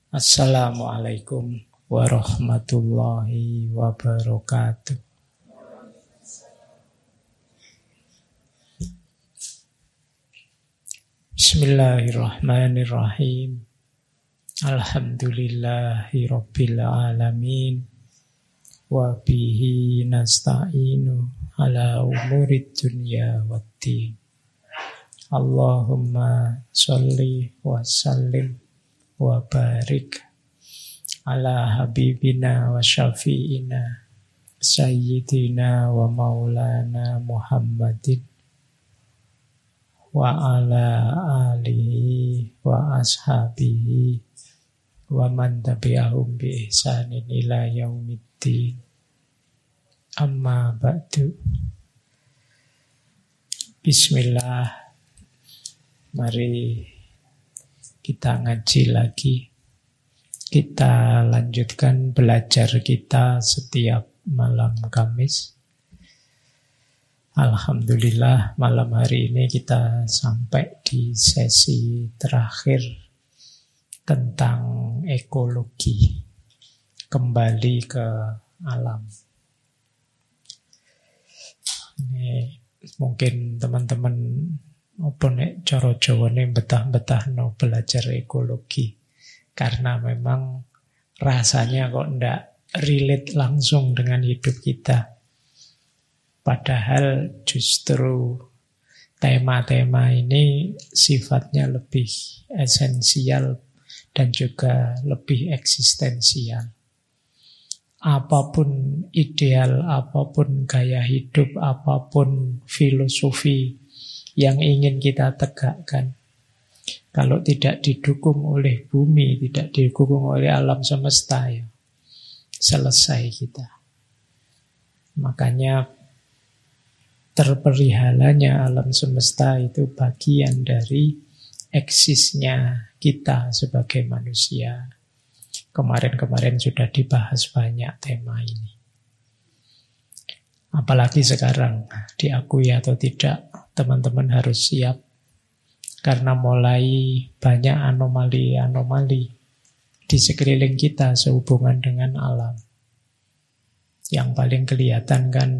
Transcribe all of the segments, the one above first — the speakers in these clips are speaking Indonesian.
Assalamualaikum warahmatullahi wabarakatuh. Bismillahirrahmanirrahim. Alhamdulillahi rabbil alamin. Wa bihi nasta'inu ala umurid dunya waddin. Allahumma sholli wa sallim wa barik ala habibina wa syafi'ina sayyidina wa maulana Muhammadin wa ala alihi wa ashabihi wa man tabi'ahum bi ihsanin ila yaumiddin. Amma ba'du. Bismillah. Mari kita ngaji lagi. Kita lanjutkan belajar kita setiap malam Kamis. Alhamdulillah malam hari ini kita sampai di sesi terakhir tentang ekologi. Kembali ke alam. Ini mungkin teman-teman apa nek cara Jawane betah-betah no belajar ekologi. Karena memang rasanya kok ndak relate langsung dengan hidup kita. Padahal justru tema-tema ini sifatnya lebih esensial dan juga lebih eksistensial. Apapun ideal, apapun gaya hidup, apapun filosofi yang ingin kita tegakkan, kalau tidak didukung oleh bumi, tidak didukung oleh alam semesta, ya selesai kita. Makanya terperihalanya alam semesta itu bagian dari eksisnya kita sebagai manusia. Kemarin-kemarin sudah dibahas banyak tema ini. Apalagi sekarang, diakui atau tidak, teman-teman harus siap. Karena mulai banyak anomali-anomali di sekeliling kita sehubungan dengan alam. Yang paling kelihatan kan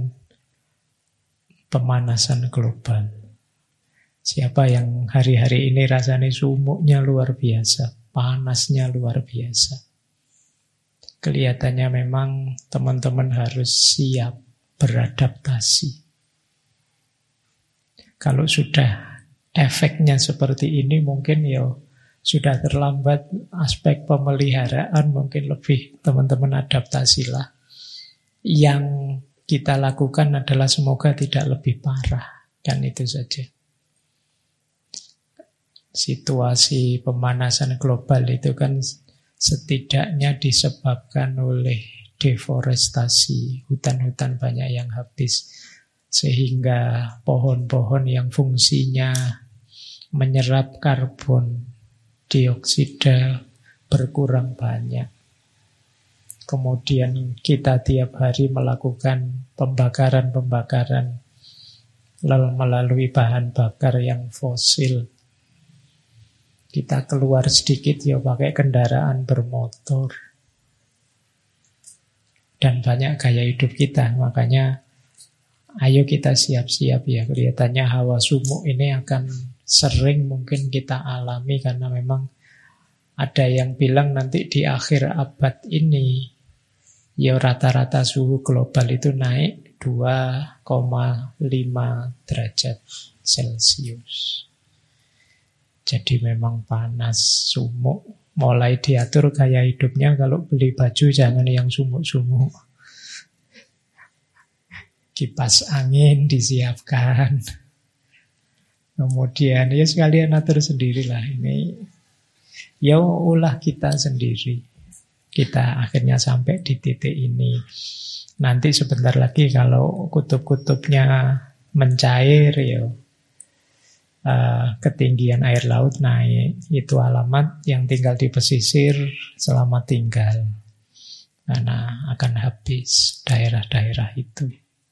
pemanasan global. Siapa yang hari-hari ini rasanya sumuknya luar biasa, panasnya luar biasa. Kelihatannya memang teman-teman harus siap beradaptasi. Kalau sudah efeknya seperti ini mungkin ya sudah terlambat aspek pemeliharaan, mungkin lebih teman-teman adaptasilah. Yang kita lakukan adalah semoga tidak lebih parah. Dan itu saja. Situasi pemanasan global itu kan setidaknya disebabkan oleh deforestasi, hutan-hutan banyak yang habis, sehingga pohon-pohon yang fungsinya menyerap karbon dioksida berkurang banyak. Kemudian kita tiap hari melakukan pembakaran-pembakaran melalui bahan bakar yang fosil. Kita keluar sedikit ya pakai kendaraan bermotor. Dan banyak gaya hidup kita. Makanya ayo kita siap-siap ya. Kelihatannya hawa sumuk ini akan sering mungkin kita alami. Karena memang ada yang bilang nanti di akhir abad ini ya rata-rata suhu global itu naik 2,5 derajat Celcius. Jadi memang panas, sumuk. Mulai diatur gaya hidupnya, kalau beli baju jangan yang sumuk-sumuk. Kipas angin disiapkan. Kemudian ya sekalian atur sendirilah. Ini ya ulah kita sendiri. Kita akhirnya sampai di titik ini. Nanti sebentar lagi kalau kutub-kutubnya mencair ya ketinggian air laut naik. Itu alamat yang tinggal di pesisir selamat tinggal. Karena akan habis daerah-daerah itu.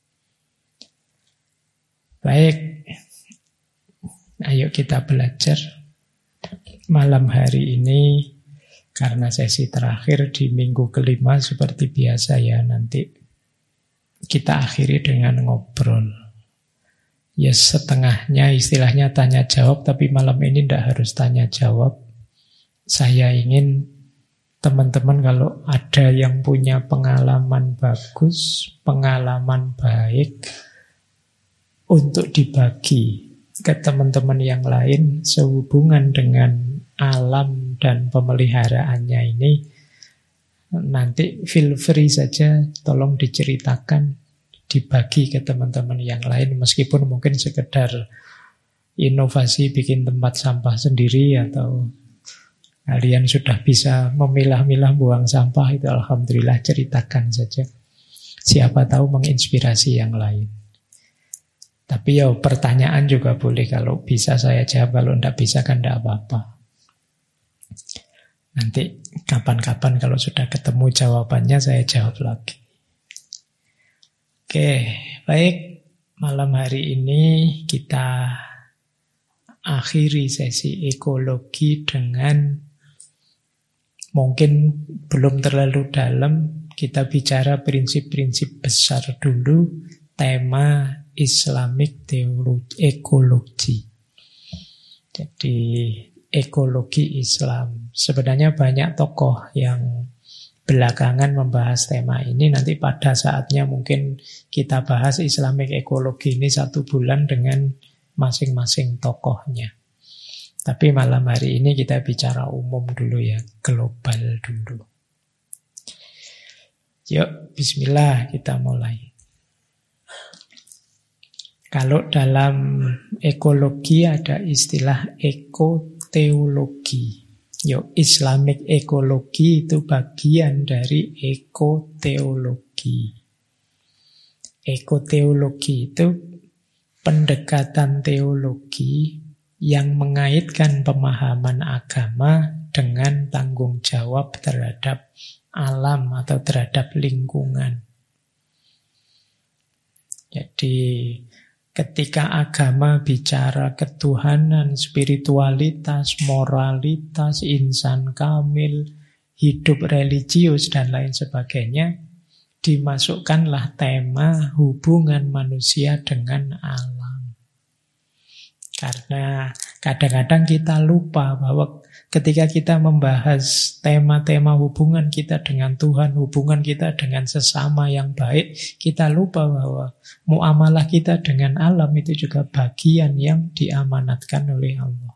Baik, ayo kita belajar. Malam hari ini Karena sesi terakhir di minggu kelima seperti biasa ya, nanti kita akhiri dengan ngobrol. Ya setengahnya istilahnya tanya jawab, tapi malam ini tidak harus tanya jawab. Saya ingin teman-teman kalau ada yang punya pengalaman bagus, pengalaman baik, untuk dibagi ke teman-teman yang lain sehubungan dengan alam dan pemeliharaannya ini. Nanti feel free saja, tolong diceritakan, dibagi ke teman-teman yang lain, meskipun mungkin sekedar inovasi bikin tempat sampah sendiri, atau kalian sudah bisa memilah-milah buang sampah, itu alhamdulillah, ceritakan saja. Siapa tahu menginspirasi yang lain. Tapi ya pertanyaan juga boleh, kalau bisa saya jawab, kalau tidak bisa kan tidak apa-apa. Nanti kapan-kapan kalau sudah ketemu jawabannya saya jawab lagi. Oke, baik. Malam hari ini kita akhiri sesi ekologi dengan mungkin belum terlalu dalam, kita bicara prinsip-prinsip besar dulu, tema Islamic Ekologi. Jadi ekologi Islam. Sebenarnya banyak tokoh yang belakangan membahas tema ini. Nanti pada saatnya mungkin kita bahas Islamic Ekologi ini 1 bulan dengan masing-masing tokohnya. Tapi malam hari ini kita bicara umum dulu ya, global dulu. Yuk, bismillah, kita mulai. Kalau dalam ekologi ada istilah ekoteologi. Islamic ekologi itu bagian dari ekoteologi. Ekoteologi itu pendekatan teologi yang mengaitkan pemahaman agama dengan tanggung jawab terhadap alam atau terhadap lingkungan. Jadi ketika agama bicara ketuhanan, spiritualitas, moralitas, insan kamil, hidup religius, dan lain sebagainya, dimasukkanlah tema hubungan manusia dengan alam. Karena kadang-kadang kita lupa bahwa ketika kita membahas tema-tema hubungan kita dengan Tuhan, hubungan kita dengan sesama yang baik, kita lupa bahwa muamalah kita dengan alam itu juga bagian yang diamanatkan oleh Allah.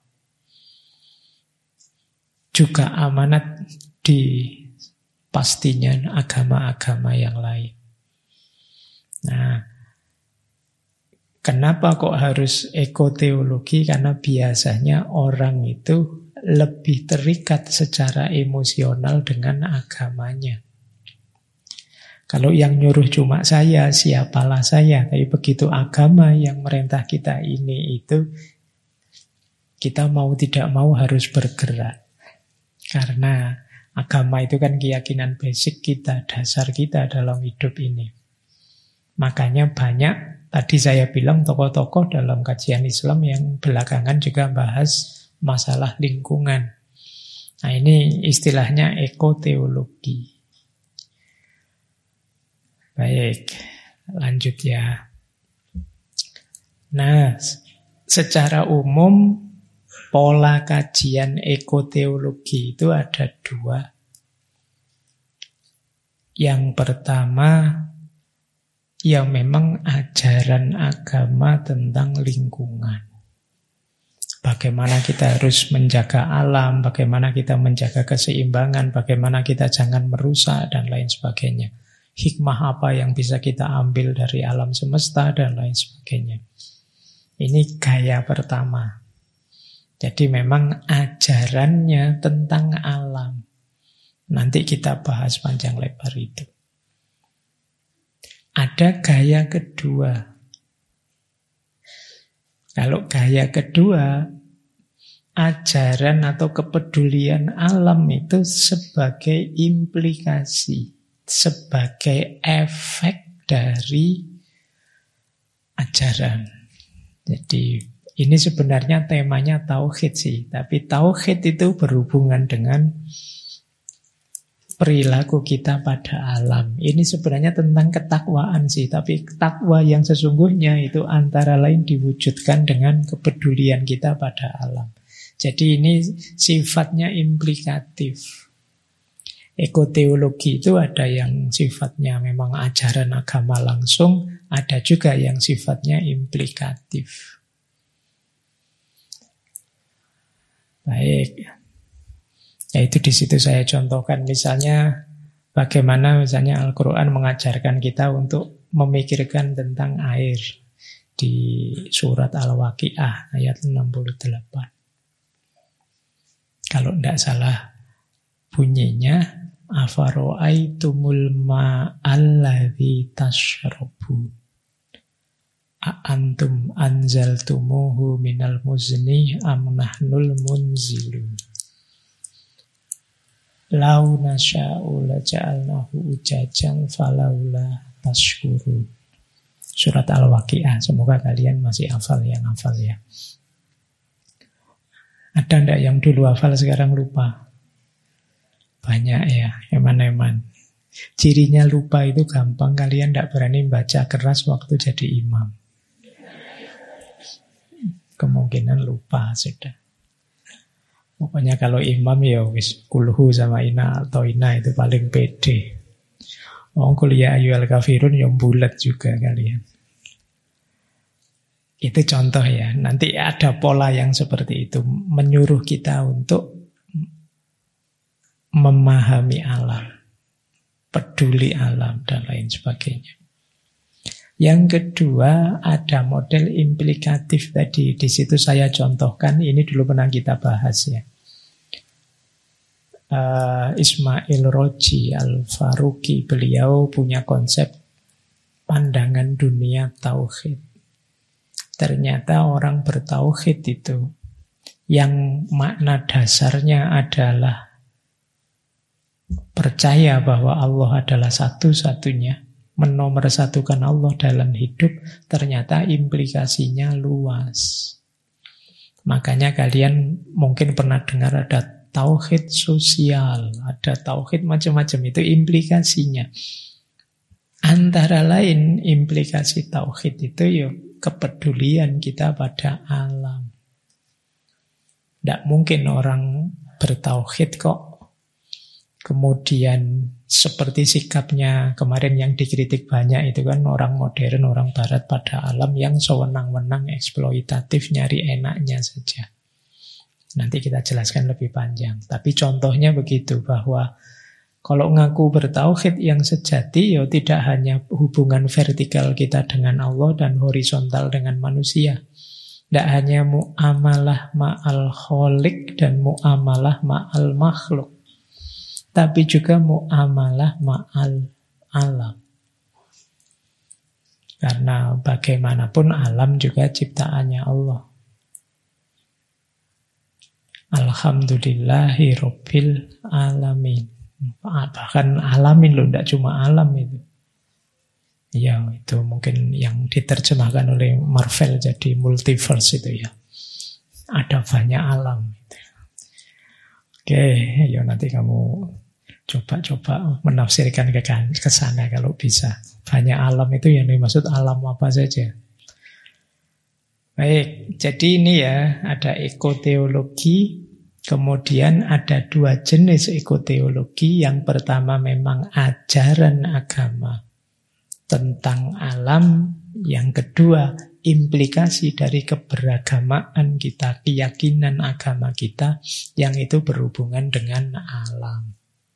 Juga amanat di pastinya agama-agama yang lain. Nah, kenapa kok harus ekoteologi? Karena biasanya orang itu lebih terikat secara emosional dengan agamanya. Kalau yang nyuruh cuma saya, siapalah saya. Tapi begitu agama yang merintah kita ini, itu kita mau tidak mau harus bergerak. Karena agama itu kan keyakinan basic kita, dasar kita dalam hidup ini. Makanya banyak, tadi saya bilang tokoh-tokoh dalam kajian Islam yang belakangan juga bahas masalah lingkungan. Nah, ini istilahnya ekoteologi. Baik, lanjut ya. Nah, secara umum pola kajian ekoteologi itu ada 2. Yang pertama, ya memang ajaran agama tentang lingkungan. Bagaimana kita harus menjaga alam, bagaimana kita menjaga keseimbangan, bagaimana kita jangan merusak, dan lain sebagainya. Hikmah apa yang bisa kita ambil dari alam semesta, dan lain sebagainya. Ini gaya pertama. Jadi memang ajarannya tentang alam. Nanti kita bahas panjang lebar itu. Ada gaya kedua. Kalau gaya kedua, ajaran atau kepedulian alam itu sebagai implikasi, sebagai efek dari ajaran. Jadi ini sebenarnya temanya tauhid sih, tapi tauhid itu berhubungan dengan perilaku kita pada alam. Ini sebenarnya tentang ketakwaan sih, tapi takwa yang sesungguhnya itu antara lain diwujudkan dengan kepedulian kita pada alam. Jadi ini sifatnya implikatif. Ekoteologi itu ada yang sifatnya memang ajaran agama langsung, ada juga yang sifatnya implikatif. Baik. Ya itu di situ saya contohkan misalnya bagaimana misalnya Al-Quran mengajarkan kita untuk memikirkan tentang air di surat Al-Waqi'ah ayat 68. Kalau tidak salah bunyinya afaro'aitumul ma'alladzi tashrabun a'antum anzaltumuhu minal muzni am nahnul munzilun lau nasya'u laja'alnahu ujajan falaula tashkurun. Surat Al-Waqi'ah. Semoga kalian masih hafal yang hafal ya. Ada ndak yang dulu hafal sekarang lupa? Banyak ya, eman-eman. Cirinya lupa itu gampang, kalian ndak berani baca keras waktu jadi imam. Kemungkinan lupa sudah. Pokoknya kalau imam ya wis kulhu sama ina atau ina itu paling pede. Kuliah ayyuhal kafirun yang bulat juga kalian. Itu contoh ya. Nanti ada pola yang seperti itu menyuruh kita untuk memahami alam, peduli alam dan lain sebagainya. Yang kedua ada model implikatif tadi. Di situ saya contohkan, ini dulu pernah kita bahas ya. Ismail Roji Al-Faruqi, beliau punya konsep pandangan dunia tauhid. Ternyata orang bertauhid itu yang makna dasarnya adalah percaya bahwa Allah adalah satu-satunya, menomorsatukan Allah dalam hidup, ternyata implikasinya luas. Makanya kalian mungkin pernah dengar ada tauhid sosial, ada tauhid macam-macam, itu implikasinya. Antara lain implikasi tauhid itu ya kepedulian kita pada alam. Tidak mungkin orang bertauhid kok kemudian seperti sikapnya kemarin yang dikritik banyak itu kan orang modern, orang barat pada alam yang sewenang-wenang eksploitatif nyari enaknya saja. Nanti kita jelaskan lebih panjang. Tapi contohnya begitu bahwa kalau ngaku bertauhid yang sejati ya tidak hanya hubungan vertikal kita dengan Allah dan horizontal dengan manusia. Tidak hanya mu'amalah ma'al kholiq dan mu'amalah ma'al makhluk, tapi juga mu'amalah ma'al alam. Karena bagaimanapun alam juga ciptaannya Allah. Alhamdulillahi Rabbil Alamin. Bahkan alamin loh, tidak cuma alam itu. Ya itu mungkin yang diterjemahkan oleh Marvel jadi multiverse itu ya. Ada banyak alam itu. Oke, ya nanti kamu coba menafsirkan ke sana kalau bisa. Banyak alam itu yang dimaksud alam apa saja. Baik, jadi ini ya ada ekoteologi, kemudian ada dua jenis ekoteologi. Yang pertama memang ajaran agama tentang alam, yang kedua implikasi dari keberagamaan kita, keyakinan agama kita yang itu berhubungan dengan alam.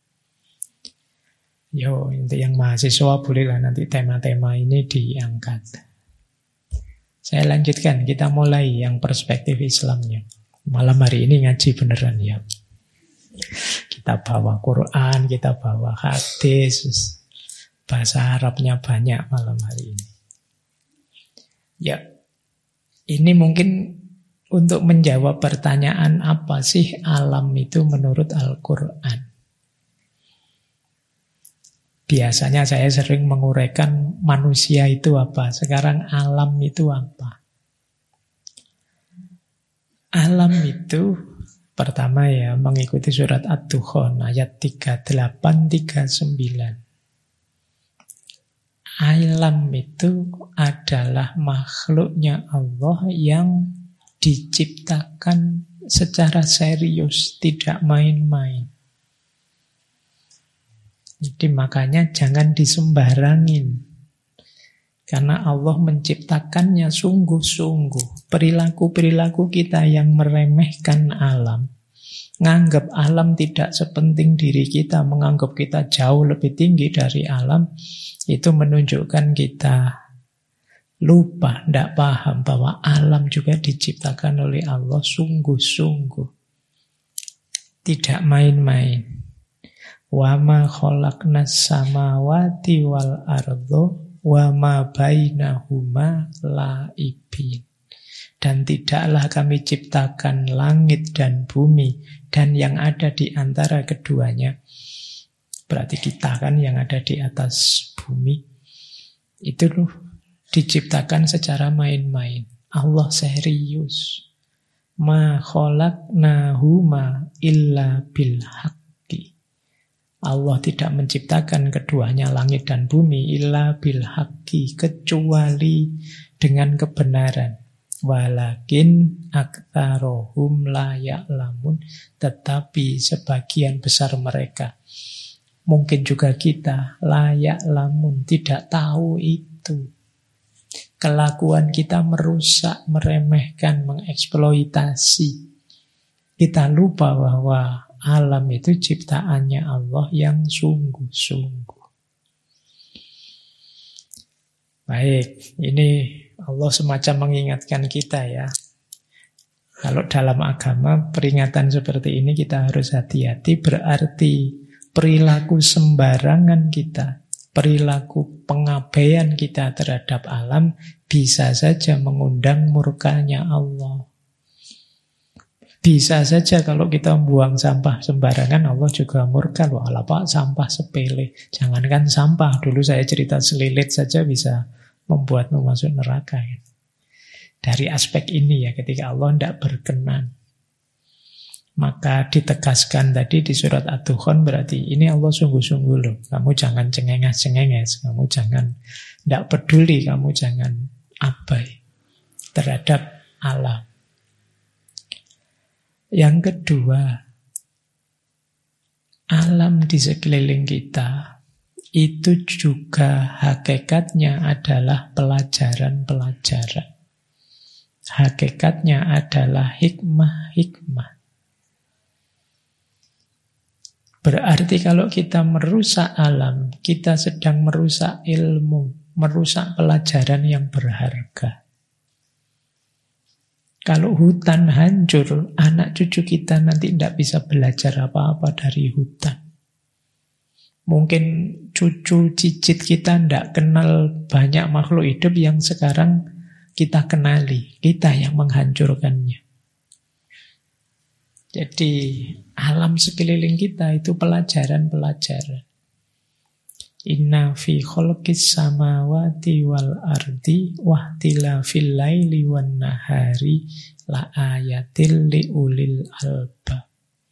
Yo, untuk yang mahasiswa bolehlah nanti tema-tema ini diangkat. Saya lanjutkan, kita mulai yang perspektif Islamnya. Malam hari ini ngaji beneran ya. Kita bawa Quran, kita bawa hadis, bahasa Arabnya banyak malam hari ini. Ya, ini mungkin untuk menjawab pertanyaan apa sih alam itu menurut Al-Quran. Biasanya saya sering menguraikan manusia itu apa, sekarang alam itu apa. Alam itu Pertama ya, mengikuti surat Ad-Dukhan ayat 38-39. Alam itu adalah makhluknya Allah yang diciptakan secara serius, tidak main-main. Jadi makanya jangan disembarangin. Karena Allah menciptakannya sungguh-sungguh. Perilaku-perilaku kita yang meremehkan alam, nganggap alam tidak sepenting diri kita, menganggap kita jauh lebih tinggi dari alam, itu menunjukkan kita lupa, tidak paham bahwa alam juga diciptakan oleh Allah sungguh-sungguh. Tidak main-main. Wa ma khalaqnas samawati wal ardo wa ma bainahuma la'ibin. Dan tidaklah kami ciptakan langit dan bumi dan yang ada di antara keduanya. Berarti kita kan yang ada di atas bumi. Itu diciptakan secara main-main. Allah serius. Ma khalaqnahuma illa bil haqqi. Allah tidak menciptakan keduanya langit dan bumi illa bil haqqi, kecuali dengan kebenaran. Walakin aktsarohum la ya'lamun, tetapi sebagian besar mereka, mungkin juga kita, la ya'lamun, tidak tahu itu. Kelakuan kita merusak, meremehkan, mengeksploitasi. Kita lupa bahwa alam itu ciptaannya Allah yang sungguh-sungguh. Baik, ini Allah semacam mengingatkan kita ya. Kalau dalam agama peringatan seperti ini kita harus hati-hati, berarti perilaku sembarangan kita, perilaku pengabaian kita terhadap alam bisa saja mengundang murkanya Allah. Bisa saja kalau kita buang sampah sembarangan, Allah juga murka. Loh, ala Pak, sampah sepele. Jangankan sampah, dulu saya cerita selilit saja bisa membuatmu masuk neraka. Dari aspek ini ya, ketika Allah tidak berkenan, maka ditegaskan tadi di surat Ad-Dukhan, berarti ini Allah sungguh-sungguh loh. Kamu jangan cengenges-cengenges, kamu jangan tidak peduli, kamu jangan abai terhadap alam. Yang kedua, alam di sekeliling kita itu juga hakikatnya adalah pelajaran-pelajaran. Hakikatnya adalah hikmah-hikmah. Berarti kalau kita merusak alam, kita sedang merusak ilmu, merusak pelajaran yang berharga. Kalau hutan hancur, anak cucu kita nanti tidak bisa belajar apa-apa dari hutan. Mungkin cucu cicit kita tidak kenal banyak makhluk hidup yang sekarang kita kenali. Kita yang menghancurkannya. Jadi alam sekeliling kita itu pelajaran-pelajaran. Inna fi khalqis samawati wal ardi wahtilafil laili wan nahari la ayatil liulil albab.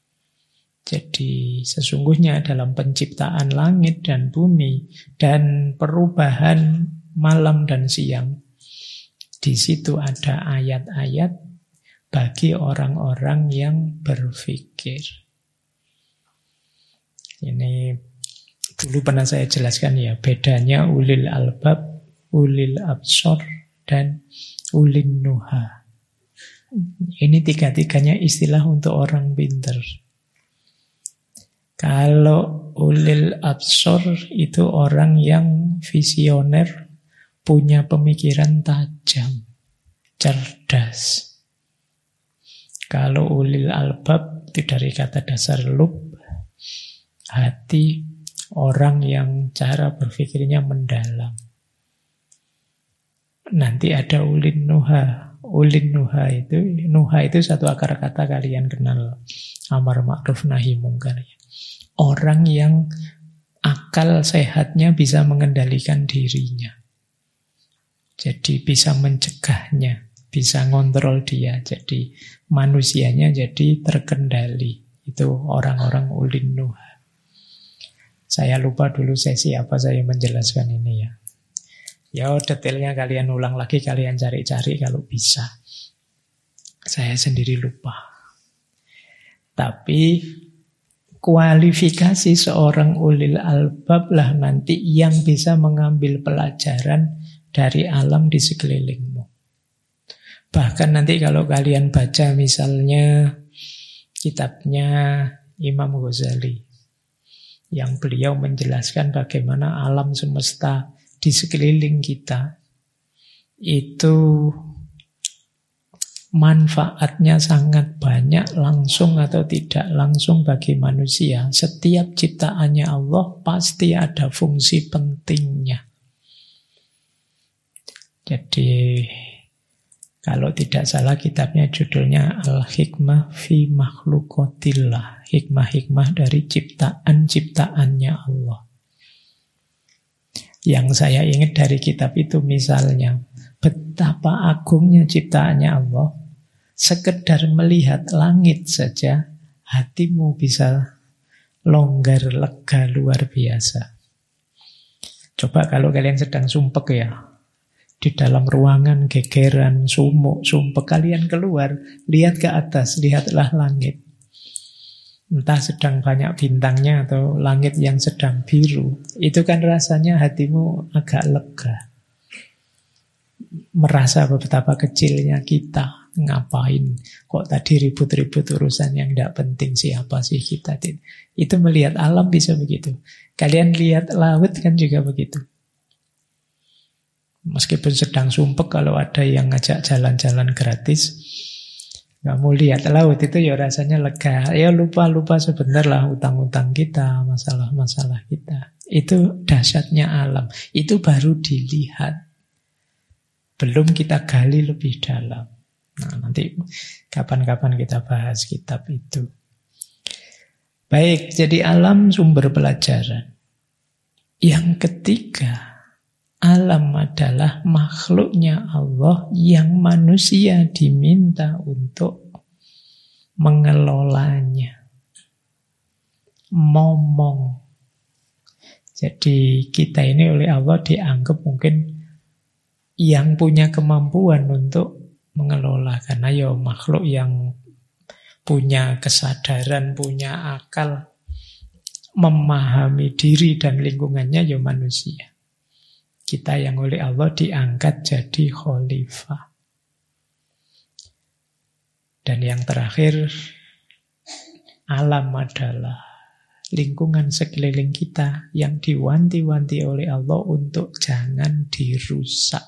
Jadi sesungguhnya dalam penciptaan langit dan bumi dan perubahan malam dan siang, di situ ada ayat-ayat bagi orang-orang yang berpikir. Ini dulu pernah saya jelaskan ya, bedanya ulil albab, ulil absor, dan ulin nuha. Ini tiga-tiganya istilah untuk orang pinter. Kalau ulil absor itu orang yang visioner, punya pemikiran tajam, cerdas. Kalau ulil albab itu dari kata dasar lub, hati, orang yang cara berpikirnya mendalam. Nanti ada ulin nuha. Ulin nuha itu satu akar kata kalian kenal, amar ma'ruf nahi mungkar. Orang yang akal sehatnya bisa mengendalikan dirinya. Jadi bisa mencegahnya. bisa ngontrol dia. Jadi manusianya jadi terkendali. Itu orang-orang ulin nuha. Saya lupa dulu sesi apa saya menjelaskan ini ya. Ya detailnya kalian ulang lagi, kalian cari-cari kalau bisa. Saya sendiri lupa. Tapi kualifikasi seorang ulil albab lah nanti yang bisa mengambil pelajaran dari alam di sekelilingmu. Bahkan nanti kalau kalian baca misalnya kitabnya Imam Ghazali, yang beliau menjelaskan bagaimana alam semesta di sekeliling kita itu manfaatnya sangat banyak langsung atau tidak langsung bagi manusia. Setiap ciptaannya Allah pasti ada fungsi pentingnya. Jadi kalau tidak salah kitabnya judulnya Al-Hikmah fi Makhluqatillah. Hikmah-hikmah dari ciptaan-ciptaannya Allah. Yang saya ingat dari kitab itu misalnya, betapa agungnya ciptaannya Allah. Sekedar melihat langit saja, hatimu bisa longgar, lega, luar biasa. Coba kalau kalian sedang sumpek ya, di dalam ruangan gegeran, sumuk, sumpek, kalian keluar, lihat ke atas, lihatlah langit. Entah sedang banyak bintangnya atau langit yang sedang biru. Itu kan rasanya hatimu agak lega. Merasa betapa kecilnya kita. Ngapain? Kok tadi ribut-ribut urusan yang tidak penting, siapa sih kita? Itu melihat alam bisa begitu. Kalian lihat laut kan juga begitu. Meskipun sedang sumpek, kalau ada yang ngajak jalan-jalan gratis, kamu lihat laut itu ya rasanya lega. Ya lupa-lupa sebentar lah utang-utang kita, masalah-masalah kita. Itu dahsyatnya alam. Itu baru dilihat. Belum kita gali lebih dalam. Nah, nanti kapan-kapan kita bahas kitab itu. Baik, jadi alam sumber pelajaran. Yang ketiga, alam adalah makhluknya Allah yang manusia diminta untuk mengelolanya. Momong. Jadi kita ini oleh Allah dianggap mungkin yang punya kemampuan untuk mengelola. Karena ya makhluk yang punya kesadaran, punya akal, memahami diri dan lingkungannya ya manusia. Kita yang oleh Allah diangkat jadi khalifah. Dan yang terakhir, alam adalah lingkungan sekeliling kita yang diwanti-wanti oleh Allah untuk jangan dirusak.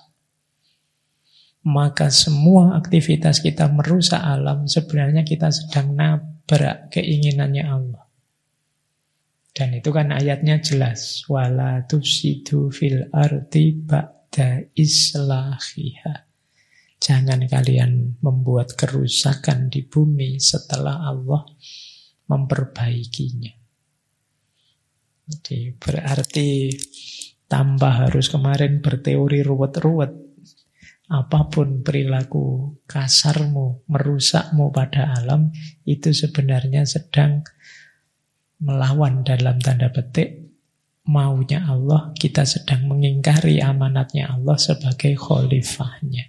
Maka semua aktivitas kita merusak alam, sebenarnya kita sedang nabrak keinginannya Allah. Dan itu kan ayatnya jelas. Wala tufsidu fil ardi ba'da islahiha. Jangan kalian membuat kerusakan di bumi setelah Allah memperbaikinya. Jadi berarti tambah harus kemarin berteori ruwet-ruwet. Apapun perilaku kasarmu, merusakmu pada alam, itu sebenarnya sedang melawan dalam tanda petik maunya Allah. Kita sedang mengingkari amanatnya Allah sebagai khalifahnya.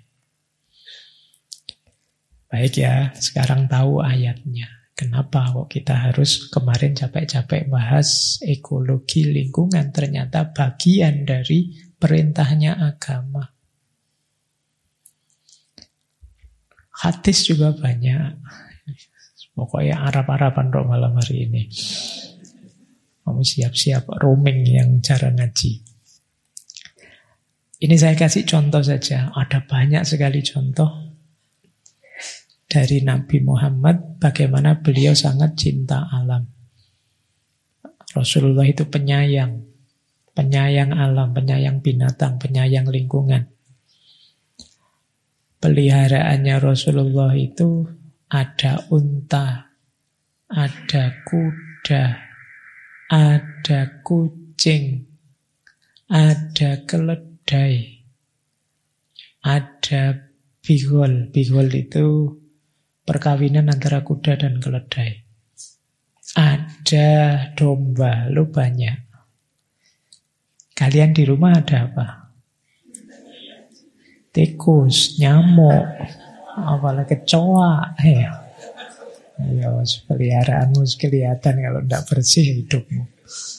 Baik ya, sekarang tahu ayatnya. Kenapa kok kita harus kemarin capek-capek bahas ekologi lingkungan? Ternyata bagian dari perintahnya agama. Hadis juga banyak. Pokoknya Arab-Araban roh malam hari ini. Kamu siap-siap roaming yang cara ngaji. Ini saya kasih contoh saja. Ada banyak sekali contoh dari Nabi Muhammad bagaimana beliau sangat cinta alam. Rasulullah itu penyayang. Penyayang alam, penyayang binatang, penyayang lingkungan. Peliharaannya Rasulullah itu ada unta, ada kuda, ada kucing, ada keledai, ada Bigol. Bigol itu perkawinan antara kuda dan keledai. Ada domba, lu banyak. Kalian di rumah ada apa? Tikus, nyamuk, apalagi kecoa. Ya, peliharaanmu kelihatan kalau tidak bersih hidupmu.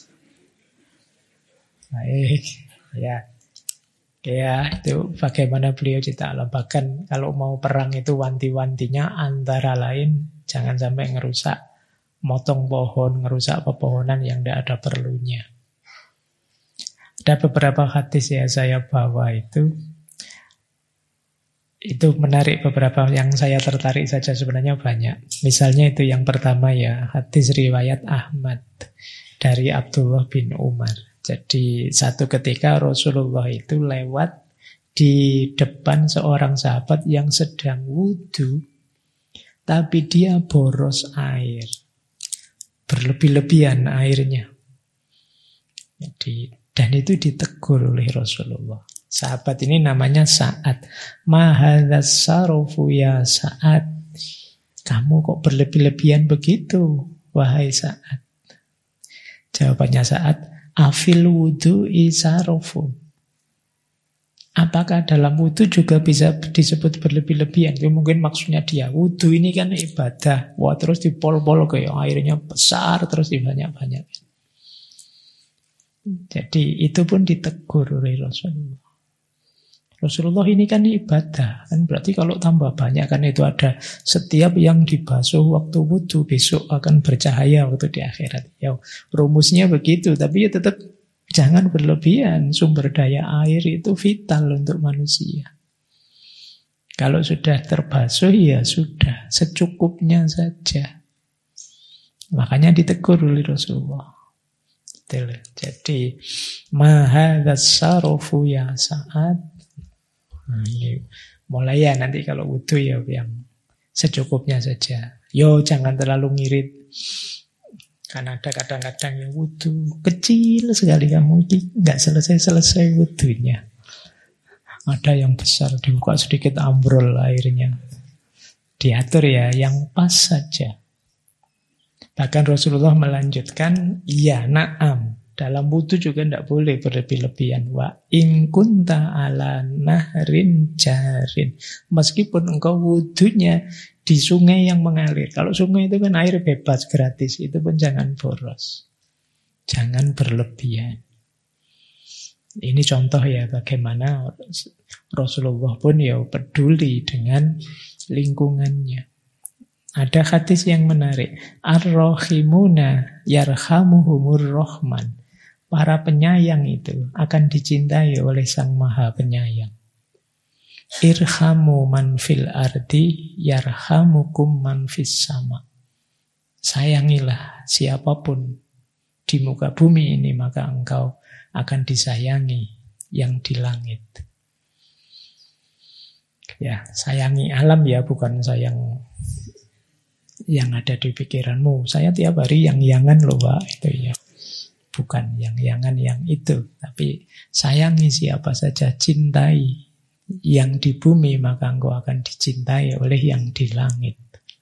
Baik, ya. Ya, itu bagaimana beliau cita alam. Bahkan kalau mau perang itu wanti-wantinya antara lain jangan sampai ngerusak, motong pohon, ngerusak pepohonan yang tidak ada perlunya. Ada beberapa hadis ya saya bawa itu menarik, beberapa yang saya tertarik saja, sebenarnya banyak. Misalnya itu yang pertama ya, hadis riwayat Ahmad dari Abdullah bin Umar. Jadi satu ketika Rasulullah itu lewat di depan seorang sahabat yang sedang wudhu, tapi dia boros air. Berlebih-lebihan airnya. Jadi, dan itu ditegur oleh Rasulullah. Sahabat ini namanya Sa'ad. Ma hadzas sarofu ya Sa'ad. Kamu kok berlebih-lebihan begitu, wahai Sa'ad? Jawabannya Sa'ad, afil wudu'i sarofun. Apakah dalam wudhu juga bisa disebut berlebih-lebihan? Itu mungkin maksudnya dia. Wudhu ini kan ibadah. Wah, terus dipol-pol kayak airnya besar, terus dibanyak-banyak. Jadi itu pun ditegur oleh Rasulullah. Rasulullah ini kan ibadah. Kan berarti kalau tambah banyak kan itu ada setiap yang dibasuh waktu wudhu besok akan bercahaya waktu di akhirat. Ya, rumusnya begitu. Tapi ya tetap jangan berlebihan. Sumber daya air itu vital untuk manusia. Kalau sudah terbasuh ya sudah. Secukupnya saja. Makanya ditegur oleh Rasulullah. Jadi mahadzas sarofu ya Sa'ad. Nah, ini mulai ya nanti kalau wudhu ya yang secukupnya saja. Yo jangan terlalu ngirit. Karena ada kadang-kadang yang wudhu kecil sekali, kamu nggak selesai-selesai wudhunya. Ada yang besar dibuka sedikit ambrol airnya. Diatur ya yang pas saja. Bahkan Rasulullah melanjutkan, iya na'am. Dalam wudhu juga tidak boleh berlebih-lebihan. Wa in kunta ala nahrin jarin. Meskipun engkau wudhunya di sungai yang mengalir. Kalau sungai itu kan air bebas, gratis. Itu pun jangan boros. Jangan berlebihan. Ini contoh ya bagaimana Rasulullah pun ya peduli dengan lingkungannya. Ada hadis yang menarik. Ar-rahimuna yarhamuhumur rahman. Para penyayang itu akan dicintai oleh Sang Maha Penyayang. Irhamu man fil ardi yarhamukum man fis sama. Sayangilah siapapun di muka bumi ini, maka engkau akan disayangi yang di langit. Ya, sayangi alam ya, bukan sayang yang ada di pikiranmu. Saya tiap hari yang-yangan loh Pak, itu ya. Bukan yang-yangan yang itu, tapi sayangi siapa saja, cintai yang di bumi, maka engkau akan dicintai oleh yang di langit.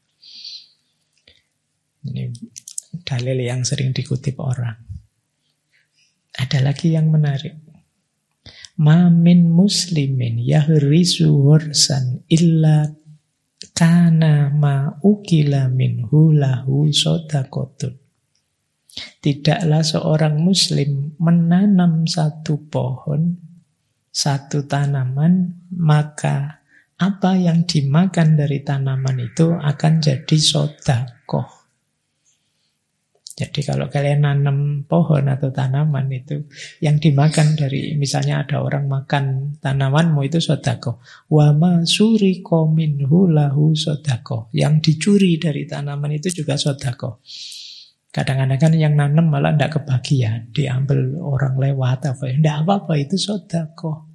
Ini dalil yang sering dikutip orang. Ada lagi yang menarik. Ma min muslimin yahrisu hursan illa kana ma ukila minhu lahu sodakotun. Tidaklah seorang muslim menanam satu pohon, satu tanaman, maka apa yang dimakan dari tanaman itu akan jadi sodakoh. Jadi kalau kalian nanam pohon atau tanaman itu, yang dimakan dari, misalnya ada orang makan tanamanmu itu sodakoh. Wa ma suriko minhu lahu sodakoh. Yang dicuri dari tanaman itu juga sodakoh. Kadang-kadang kan yang nanam malah tidak kebagian, diambil orang lewat apa, tidak apa-apa, itu sodakoh.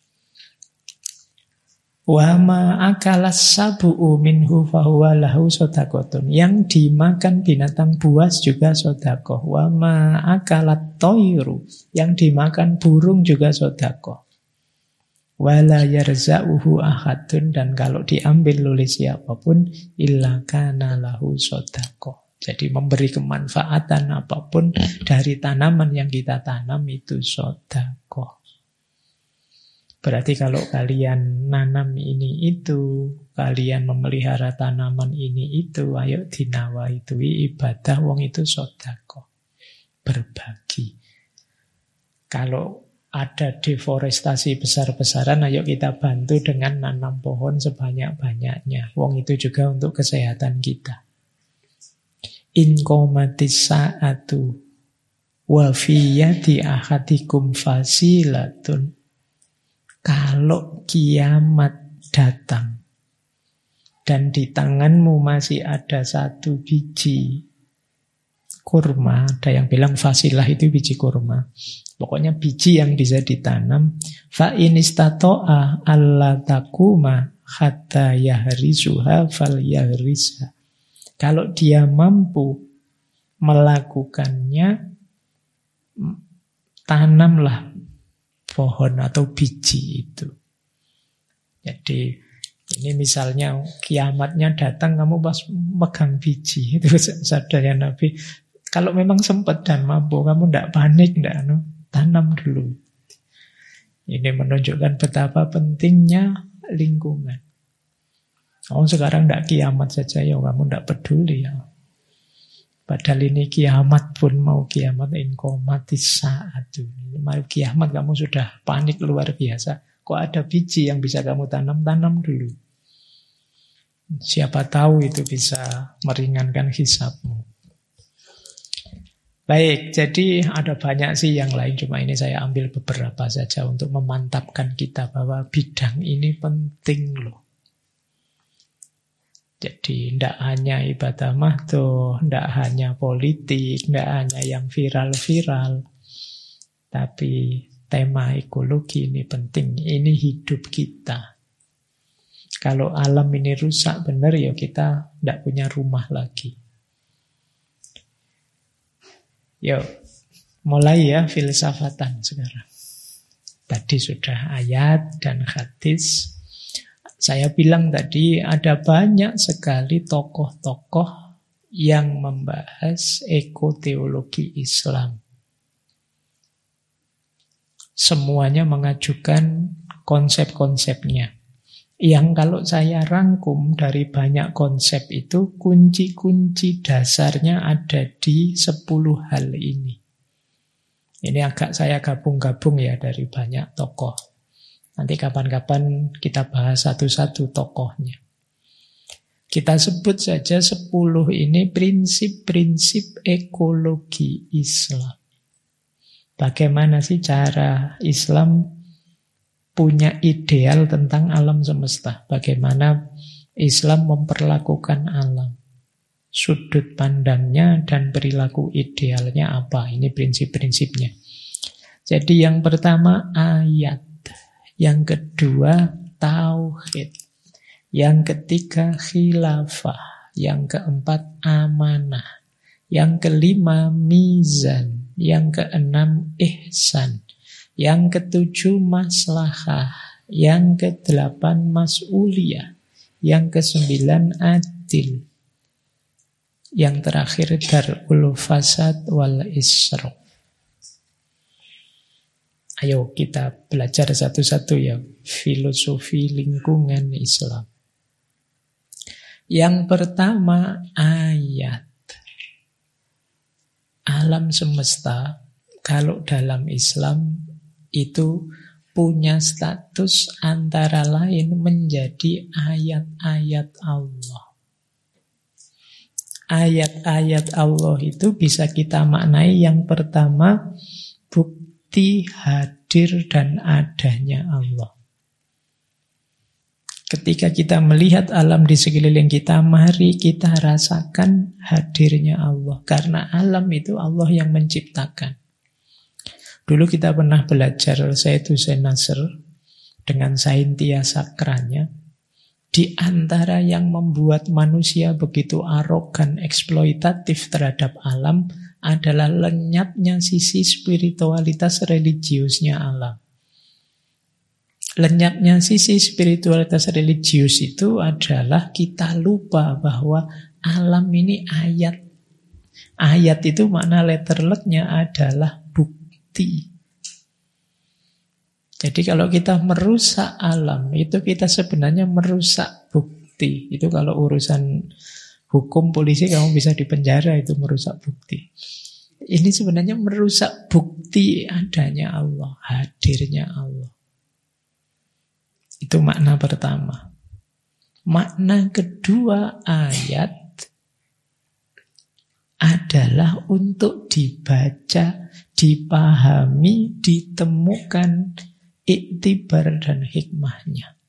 Wa ma akalas sabu'u minhu fahuwa lahu sodakotun. Yang dimakan binatang buas juga sodakoh. Wa ma akalat toiru. Yang dimakan burung juga sodakoh. Wala yarza'uhu ahadun, dan kalau diambil oleh siapapun illa kana lahu shadaqah. Jadi memberi kemanfaatan apapun dari tanaman yang kita tanam itu shadaqah. Berarti kalau kalian nanam ini itu, kalian memelihara tanaman ini itu, ayo dinawaitui ibadah, wong itu shadaqah. Berbagi. Kalau ada deforestasi besar-besaran, ayo kita bantu dengan nanam pohon sebanyak-banyaknya. Wong itu juga untuk kesehatan kita. In qomatis sa'atu wa fi yadi ahadikum fasilatun. Kalau kiamat datang dan di tanganmu masih ada satu biji kurma, ada yang bilang fasilah itu biji kurma. Pokoknya biji yang bisa ditanam. Fa inistato'a alla takuma hatta yahrisuha fal yahrisha. Kalau dia mampu melakukannya, tanamlah pohon atau biji itu. Jadi ini misalnya kiamatnya datang, kamu pas megang biji itu sabdanya Nabi. Kalau memang sempat dan mampu, kamu tidak panik, tidak tanam dulu. Ini menunjukkan betapa pentingnya lingkungan. Oh sekarang tidak kiamat saja ya, kamu tidak peduli ya. Padahal ini kiamat pun mau kiamat in qomatis sa'atu. Mau kiamat kamu sudah panik luar biasa. Kok ada biji yang bisa kamu tanam, tanam dulu. Siapa tahu itu bisa meringankan hisabmu. Baik, jadi ada banyak sih yang lain, cuma ini saya ambil beberapa saja untuk memantapkan kita bahwa bidang ini penting loh. Jadi tidak hanya ibadah mahdoh, tidak hanya politik, tidak hanya yang viral-viral, tapi tema ekologi ini penting, ini hidup kita. Kalau alam ini rusak benar ya kita tidak punya rumah lagi. Yuk, mulai ya filsafatan sekarang. Tadi sudah ayat dan hadis. Saya bilang tadi ada banyak sekali tokoh-tokoh yang membahas ekoteologi Islam. Semuanya mengajukan konsep-konsepnya. Yang kalau saya rangkum dari banyak konsep itu, kunci-kunci dasarnya ada di 10 hal ini. Ini agak saya gabung-gabung ya dari banyak tokoh. Nanti kapan-kapan kita bahas satu-satu tokohnya. Kita sebut saja 10 ini prinsip-prinsip ekologi Islam. Bagaimana sih cara Islam punya ideal tentang alam semesta? Bagaimana Islam memperlakukan alam? Sudut pandangnya dan perilaku idealnya apa? Ini prinsip-prinsipnya. Jadi yang pertama ayat. Yang kedua tauhid. Yang ketiga khilafah. Yang keempat amanah. Yang kelima mizan. Yang keenam ihsan. Yang ketujuh maslahah. Yang kedelapan mas'uliyah. Yang kesembilan adil. Yang terakhir darul fasad wal isra. Ayo kita belajar satu-satu ya filosofi lingkungan Islam. Yang pertama ayat. Alam semesta kalau dalam Islam itu punya status antara lain menjadi ayat-ayat Allah. Ayat-ayat Allah itu bisa kita maknai yang pertama bukti hadir dan adanya Allah. Ketika kita melihat alam di sekeliling kita, mari kita rasakan hadirnya Allah. Karena alam itu Allah yang menciptakan. Dulu kita pernah belajar Sayyid Hussein Nasr dengan Saintia Sakranya. Di antara yang membuat manusia begitu arogan, eksploitatif terhadap alam adalah lenyapnya sisi spiritualitas religiusnya alam. Lenyapnya sisi spiritualitas religius itu adalah kita lupa bahwa alam ini ayat. Ayat itu makna letter luck-nya adalah bukti. Jadi kalau kita merusak alam, itu kita sebenarnya merusak bukti. Itu kalau urusan hukum polisi kamu bisa dipenjara, itu merusak bukti. Ini sebenarnya merusak bukti adanya Allah, hadirnya Allah. Itu makna pertama. Makna kedua ayat adalah untuk dibaca, dipahami, ditemukan iktibar dan hikmahnya.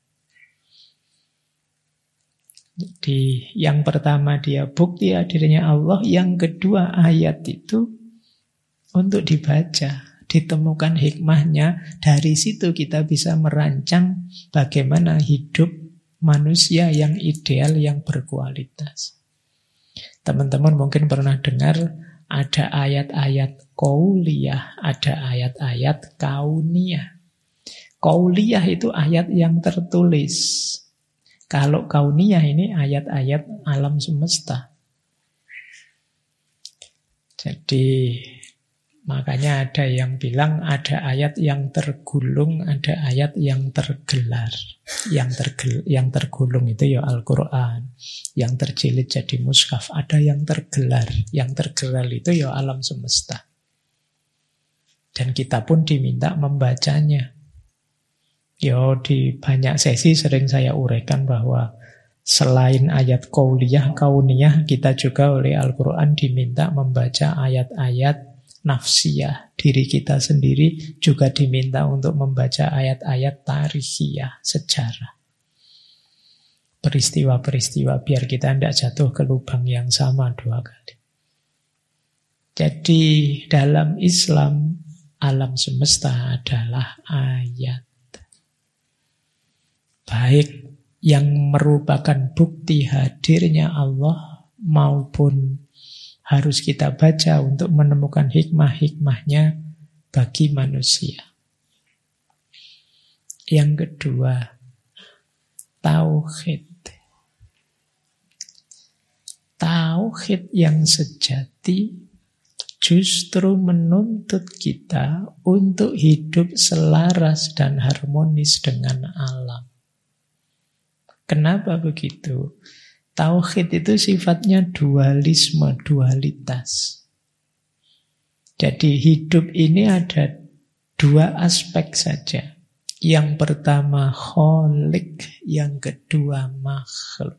Jadi yang pertama dia bukti hadirnya Allah, yang kedua ayat itu untuk dibaca, ditemukan hikmahnya. Dari situ kita bisa merancang bagaimana hidup manusia yang ideal, yang berkualitas. Teman-teman mungkin pernah dengar ada ayat-ayat qauliyah, ada ayat-ayat kauniyah. Qauliyah itu ayat yang tertulis. Kalau kauniyah ini ayat-ayat alam semesta. Jadi makanya ada yang bilang ada ayat yang tergulung, ada ayat yang tergelar. Yang tergulung itu ya Al-Quran. Yang terjilid jadi mushaf. Ada yang tergelar. Yang tergelar itu ya alam semesta. Dan kita pun diminta membacanya. Ya di banyak sesi sering saya uraikan bahwa selain ayat qauliyah, kauniyah, kita juga oleh Al-Quran diminta membaca ayat-ayat nafsiyah. Diri kita sendiri juga diminta untuk membaca ayat-ayat tarikhiyah, sejarah. Peristiwa-peristiwa biar kita tidak jatuh ke lubang yang sama dua kali. Jadi dalam Islam, alam semesta adalah ayat. Baik yang merupakan bukti hadirnya Allah maupun harus kita baca untuk menemukan hikmah-hikmahnya bagi manusia. Yang kedua, tauhid. Tauhid yang sejati justru menuntut kita untuk hidup selaras dan harmonis dengan alam. Kenapa begitu? Tauhid itu sifatnya dualisme, dualitas. Jadi hidup ini ada dua aspek saja. Yang pertama kholik, yang kedua makhluk.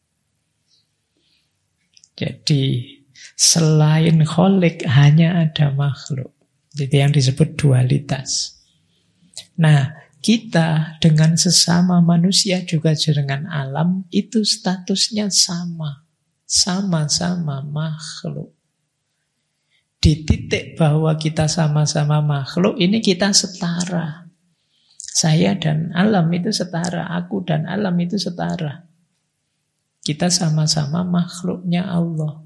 Jadi selain kholik hanya ada makhluk. Jadi yang disebut dualitas. Nah, kita dengan sesama manusia juga dengan alam itu statusnya sama. Sama-sama makhluk. Di titik bahwa kita sama-sama makhluk ini kita setara. Saya dan alam itu setara. Aku dan alam itu setara. Kita sama-sama makhluknya Allah.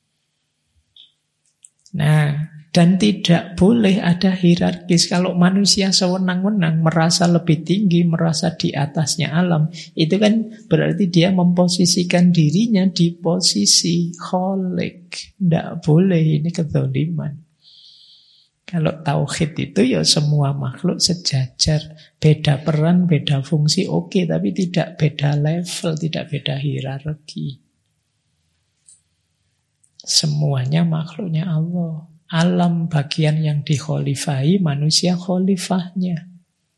Nah, dan tidak boleh ada hierarkis. Kalau manusia sewenang-wenang merasa lebih tinggi, merasa di atasnya alam, itu kan berarti dia memposisikan dirinya di posisi kholik. Tidak boleh, ini kedzaliman. Kalau tauhid itu ya semua makhluk sejajar. Beda peran, beda fungsi, oke, tapi tidak beda level, tidak beda hierarki. Semuanya makhluknya Allah. Alam bagian yang dikhalifahi, manusia khalifahnya.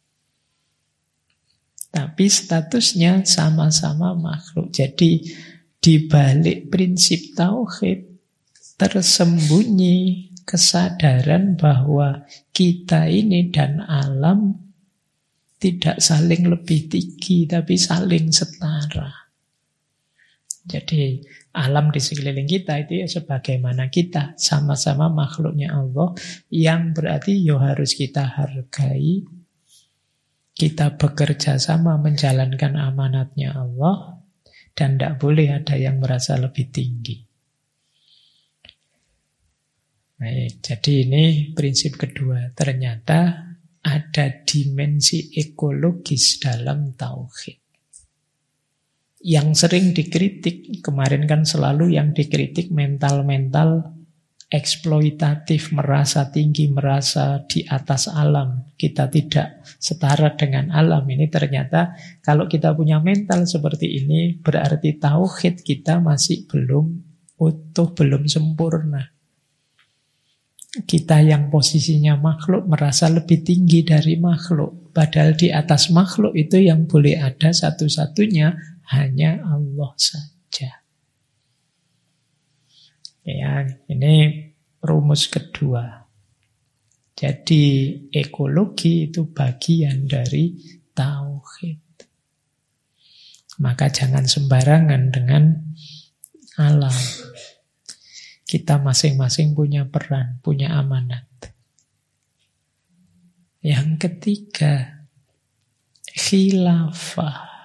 Tapi statusnya sama-sama makhluk. Jadi di balik prinsip tauhid tersembunyi kesadaran bahwa kita ini dan alam tidak saling lebih tinggi, tapi saling setara. Jadi alam di sekeliling kita itu ya sebagaimana kita, sama-sama makhluknya Allah, yang berarti ya harus kita hargai, kita bekerja sama menjalankan amanatnya Allah, dan tidak boleh ada yang merasa lebih tinggi. Baik, jadi ini prinsip kedua. Ternyata ada dimensi ekologis dalam tauhid. Yang sering dikritik, kemarin kan selalu yang dikritik mental-mental eksploitatif, merasa tinggi, merasa di atas alam. Kita tidak setara dengan alam. Ini ternyata kalau kita punya mental seperti ini, berarti tauhid kita masih belum utuh, belum sempurna. Kita yang posisinya makhluk merasa lebih tinggi dari makhluk. Padahal di atas makhluk itu yang boleh ada satu-satunya hanya Allah saja. Ya, ini rumus kedua. Jadi ekologi itu bagian dari tauhid. Maka jangan sembarangan dengan alam. Kita masing-masing punya peran, punya amanat. Yang ketiga, khilafah.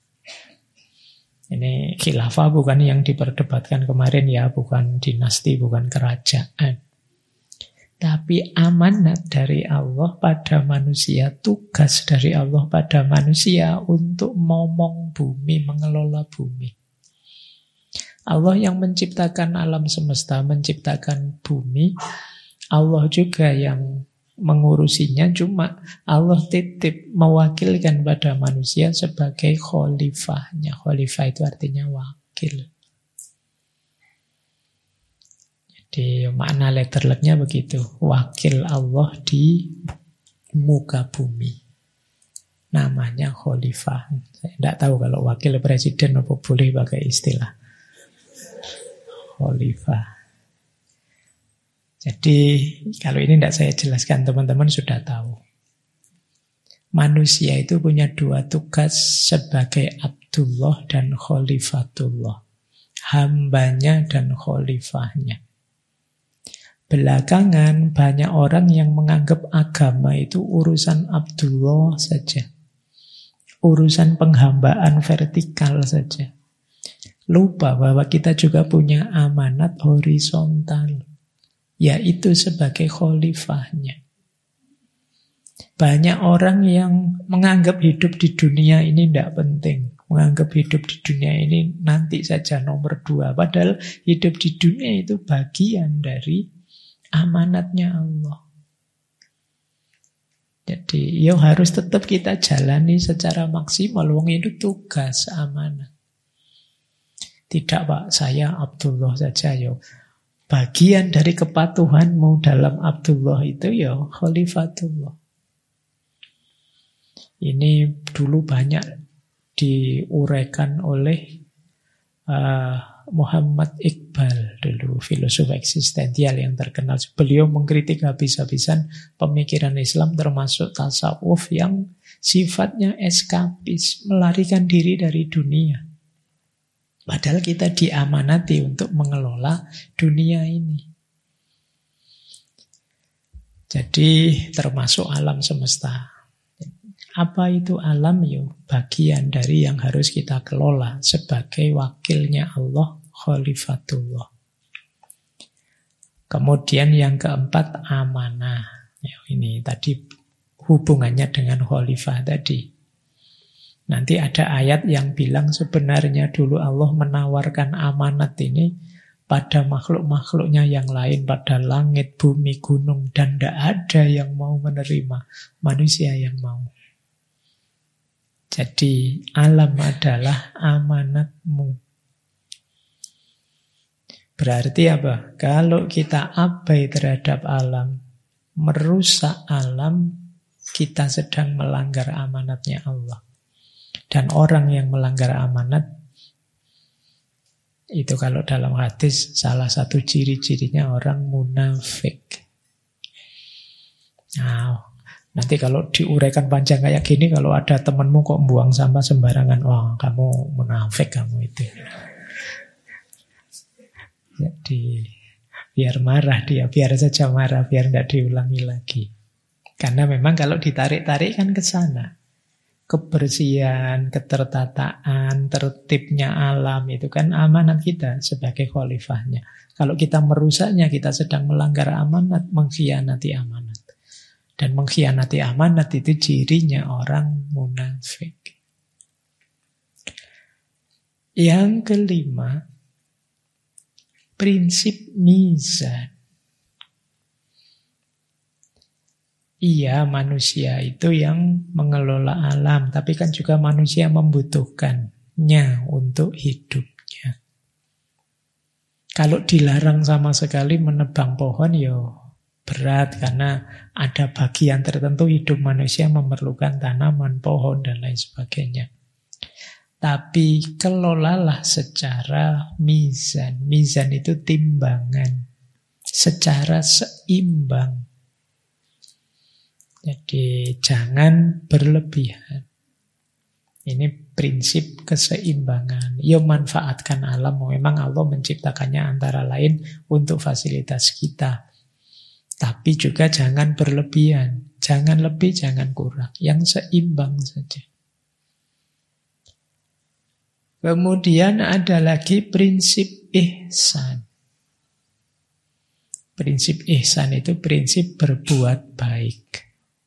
Ini khilafah bukan yang diperdebatkan kemarin ya, bukan dinasti, bukan kerajaan. Tapi amanat dari Allah pada manusia, tugas dari Allah pada manusia untuk momong bumi, mengelola bumi. Allah yang menciptakan alam semesta, menciptakan bumi, Allah juga yang mengurusinya, cuma Allah titip mewakilkan pada manusia sebagai khalifahnya. Khalifah itu artinya wakil. Jadi makna letterleknya begitu, wakil Allah di muka bumi. Namanya khalifah. Saya tidak tahu kalau wakil presiden apa boleh pakai istilah khalifah. Jadi kalau ini tidak saya jelaskan, teman-teman sudah tahu. Manusia itu punya dua tugas sebagai Abdullah dan Khalifatullah. Hambanya dan khalifahnya. Belakangan banyak orang yang menganggap agama itu urusan Abdullah saja. Urusan penghambaan vertikal saja. Lupa bahwa kita juga punya amanat horizontal, yaitu sebagai khalifahnya. Banyak orang yang menganggap hidup di dunia ini tidak penting. Menganggap hidup di dunia ini nanti saja nomor 2. Padahal hidup di dunia itu bagian dari amanatnya Allah. Jadi ya harus tetap kita jalani secara maksimal. Wong itu tugas amanat. Tidak Pak, saya Abdullah saja yo. Bagian dari kepatuhanmu dalam Abdullah itu ya Khalifatullah. Ini dulu banyak diuraikan oleh Muhammad Iqbal, dulu filosof eksistensial yang terkenal. Beliau mengkritik habis-habisan pemikiran Islam termasuk tasawuf yang sifatnya eskapis, melarikan diri dari dunia. Padahal kita diamanati untuk mengelola dunia ini. Jadi termasuk alam semesta. Apa itu alam? Yo, bagian dari yang harus kita kelola sebagai wakilnya Allah, Khalifatullah. Kemudian yang keempat, amanah. Ya, ini tadi hubungannya dengan khalifah tadi. Nanti ada ayat yang bilang sebenarnya dulu Allah menawarkan amanat ini pada makhluk-makhluknya yang lain, pada langit, bumi, gunung, dan tidak ada yang mau menerima, manusia yang mau. Jadi alam adalah amanatmu. Berarti apa? Kalau kita abai terhadap alam, merusak alam, kita sedang melanggar amanatnya Allah. Dan orang yang melanggar amanat, itu kalau dalam hadis salah satu ciri-cirinya orang munafik. Nah, nanti kalau diuraikan panjang kayak gini, kalau ada temanmu kok buang sampah sembarangan, wah kamu munafik kamu itu. Jadi biar marah dia, biar saja marah, biar tidak diulangi lagi. Karena memang kalau ditarik-tarik kan ke sana. Kebersihan, ketertataan, tertibnya alam itu kan amanat kita sebagai khalifahnya. Kalau kita merusaknya, kita sedang melanggar amanat, mengkhianati amanat. Dan mengkhianati amanat itu cirinya orang munafik. Yang kelima, prinsip mizan. Iya, manusia itu yang mengelola alam, tapi kan juga manusia membutuhkannya untuk hidupnya. Kalau dilarang sama sekali menebang pohon, ya berat, karena ada bagian tertentu hidup manusia memerlukan tanaman, pohon, dan lain sebagainya. Tapi kelolalah secara mizan. Mizan itu timbangan, secara seimbang. Jadi jangan berlebihan. Ini prinsip keseimbangan. Ya manfaatkan alam. Memang Allah menciptakannya antara lain untuk fasilitas kita. Tapi juga jangan berlebihan. Jangan lebih, jangan kurang. Yang seimbang saja. Kemudian ada lagi prinsip ihsan. Prinsip ihsan itu prinsip berbuat baik.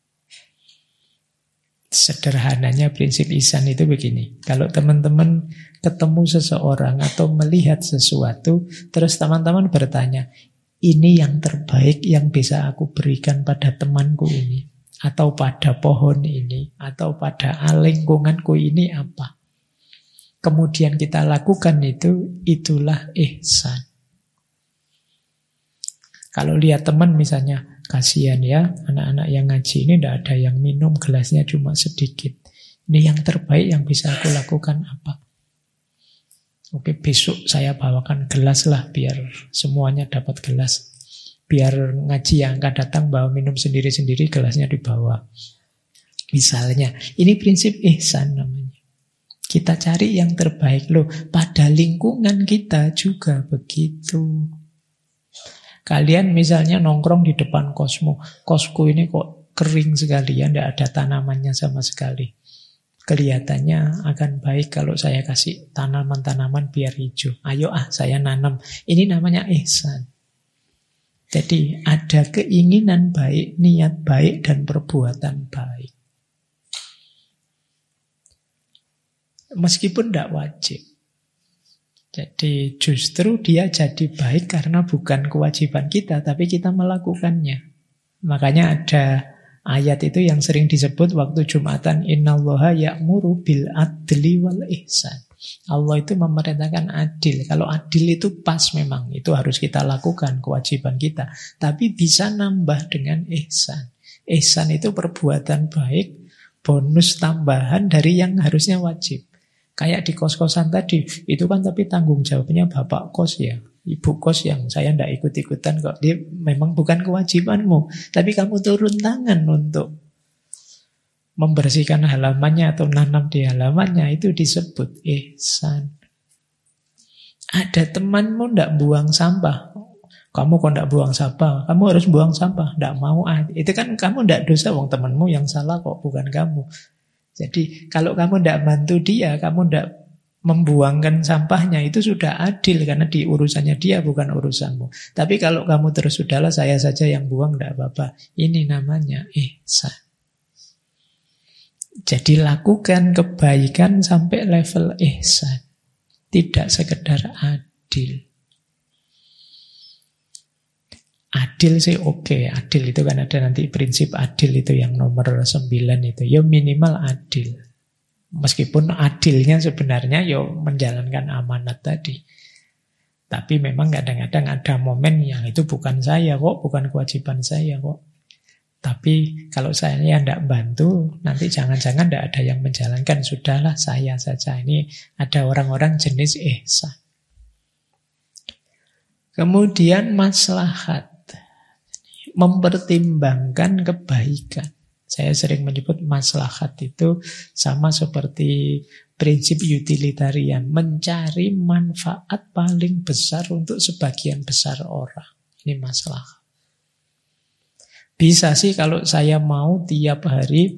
Sederhananya prinsip ihsan itu begini. Kalau teman-teman ketemu seseorang atau melihat sesuatu, terus teman-teman bertanya, ini yang terbaik yang bisa aku berikan pada temanku ini, atau pada pohon ini, atau pada lingkunganku ini apa? Kemudian kita lakukan itu, itulah ihsan. Kalau lihat teman misalnya, kasihan ya, anak-anak yang ngaji ini tidak ada yang minum, gelasnya cuma sedikit. Ini yang terbaik yang bisa aku lakukan apa? Oke, besok saya bawakan gelas lah, biar semuanya dapat gelas. Biar ngaji yang akan datang bawa minum sendiri-sendiri, gelasnya dibawa. Misalnya, ini prinsip ihsan namanya. Kita cari yang terbaik loh. Pada lingkungan kita juga begitu. Kalian misalnya nongkrong di depan kosmu. Kosku ini kok kering sekali ya, tidak ada tanamannya sama sekali. Kelihatannya akan baik kalau saya kasih tanaman-tanaman biar hijau. Ayo saya nanam. Ini namanya ihsan. Jadi ada keinginan baik, niat baik, dan perbuatan baik. Meskipun tidak wajib. Jadi justru dia jadi baik karena bukan kewajiban kita, tapi kita melakukannya. Makanya ada ayat itu yang sering disebut waktu Jumatan, innallaha ya'muru bil adli wal ihsan. Allah itu memerintahkan adil. Kalau adil itu pas memang, itu harus kita lakukan, kewajiban kita. Tapi bisa nambah dengan ihsan. Ihsan itu perbuatan baik, bonus tambahan dari yang harusnya wajib. Kayak di kos-kosan tadi, itu kan tapi tanggung jawabnya bapak kos ya, ibu kos yang saya tidak ikut-ikutan kok. Dia memang bukan kewajibanmu, tapi kamu turun tangan untuk membersihkan halamannya atau nanam di halamannya, itu disebut ihsan. Ada temanmu tidak buang sampah, kamu kok tidak buang sampah, kamu harus buang sampah, tidak mau. Itu kan kamu tidak dosa, wong temanmu yang salah kok, bukan kamu. Jadi kalau kamu tidak bantu dia, kamu tidak membuangkan sampahnya, itu sudah adil karena di urusannya dia, bukan urusanmu. Tapi kalau kamu terus sudahlah saya saja yang buang, tidak apa-apa. Ini namanya ihsan. Jadi lakukan kebaikan sampai level ihsan. Tidak sekedar adil. Adil sih oke. Adil itu kan ada nanti prinsip adil itu yang nomor 9 itu. Ya minimal adil. Meskipun adilnya sebenarnya ya menjalankan amanat tadi. Tapi memang kadang-kadang ada momen yang itu bukan saya kok, bukan kewajiban saya kok. Tapi kalau saya tidak bantu, nanti jangan-jangan tidak ada yang menjalankan. Sudahlah saya saja. Ini ada orang-orang jenis ihsan. Kemudian maslahat. Mempertimbangkan kebaikan. Saya sering menyebut maslahat itu sama seperti prinsip utilitarian. Mencari manfaat paling besar untuk sebagian besar orang. Ini maslahat. Bisa sih kalau saya mau tiap hari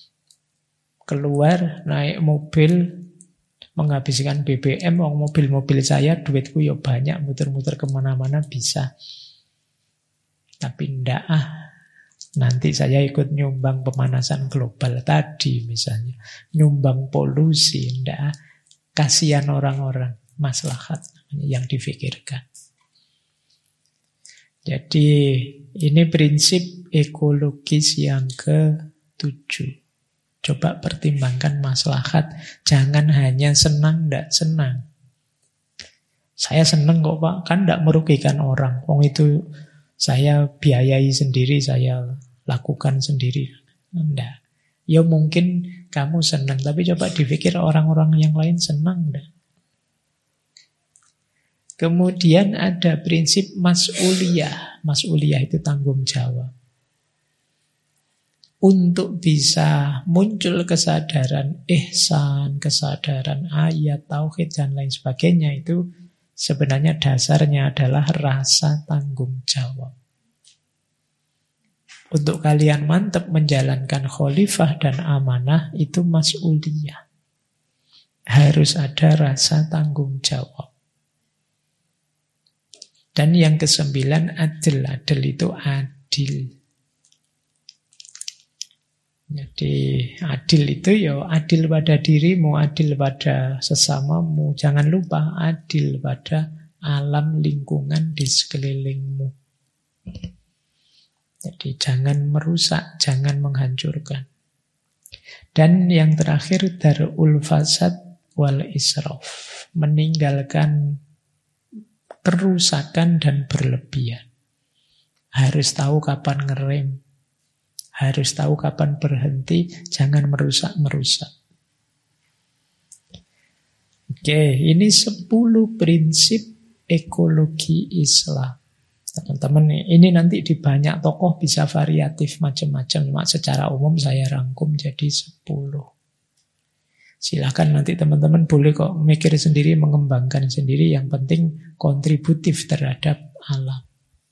keluar naik mobil menghabiskan BBM, mobil-mobil saya duitku ya banyak, muter-muter kemana-mana bisa. Tapi enggak Nanti saya ikut nyumbang pemanasan global tadi misalnya. Nyumbang polusi. Enggak. Kasihan orang-orang. Maslahat yang difikirkan. Jadi ini prinsip ekologis yang ke-7. Coba pertimbangkan maslahat. Jangan hanya senang, enggak senang. Saya senang kok Pak, kan enggak merugikan orang. Wong itu saya biayai sendiri, saya lakukan sendiri. Enggak. Ya mungkin kamu senang, tapi coba dipikir orang-orang yang lain senang enggak? Kemudian ada prinsip mas'uliyah. Mas'uliyah itu tanggung jawab. Untuk bisa muncul kesadaran ihsan, kesadaran ayat, tauhid, dan lain sebagainya itu sebenarnya dasarnya adalah rasa tanggung jawab. Untuk kalian mantap menjalankan khalifah dan amanah itu mas'uliyah. Harus ada rasa tanggung jawab. Dan yang ke-9 adil. Adil itu adil. Jadi adil itu ya adil pada dirimu, adil pada sesamamu. Jangan lupa adil pada alam lingkungan di sekelilingmu. Jadi jangan merusak, jangan menghancurkan. Dan yang terakhir darul fasad wal israf. Meninggalkan kerusakan dan berlebihan. Harus tahu kapan ngerem. Harus tahu kapan berhenti, jangan merusak-merusak. Oke, ini 10 prinsip ekologi Islam. Teman-teman, ini nanti di banyak tokoh bisa variatif macam-macam. Cuma secara umum saya rangkum jadi 10. Silakan nanti teman-teman boleh kok mikir sendiri, mengembangkan sendiri. Yang penting kontributif terhadap alam.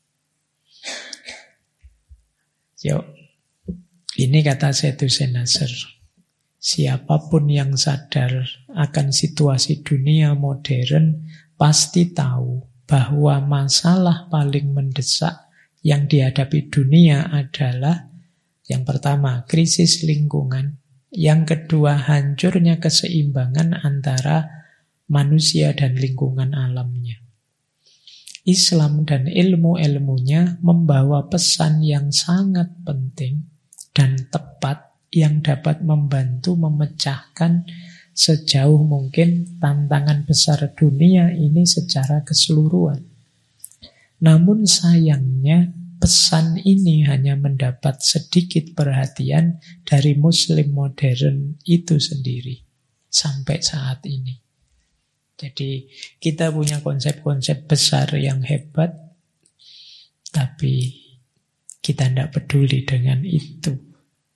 Yuk. Ini kata Said Hussein Nasr, siapapun yang sadar akan situasi dunia modern pasti tahu bahwa masalah paling mendesak yang dihadapi dunia adalah yang pertama, krisis lingkungan. Yang kedua, hancurnya keseimbangan antara manusia dan lingkungan alamnya. Islam dan ilmu-ilmunya membawa pesan yang sangat penting dan tepat yang dapat membantu memecahkan sejauh mungkin tantangan besar dunia ini secara keseluruhan. Namun sayangnya pesan ini hanya mendapat sedikit perhatian dari Muslim modern itu sendiri sampai saat ini. Jadi kita punya konsep-konsep besar yang hebat, tapi kita tidak peduli dengan itu.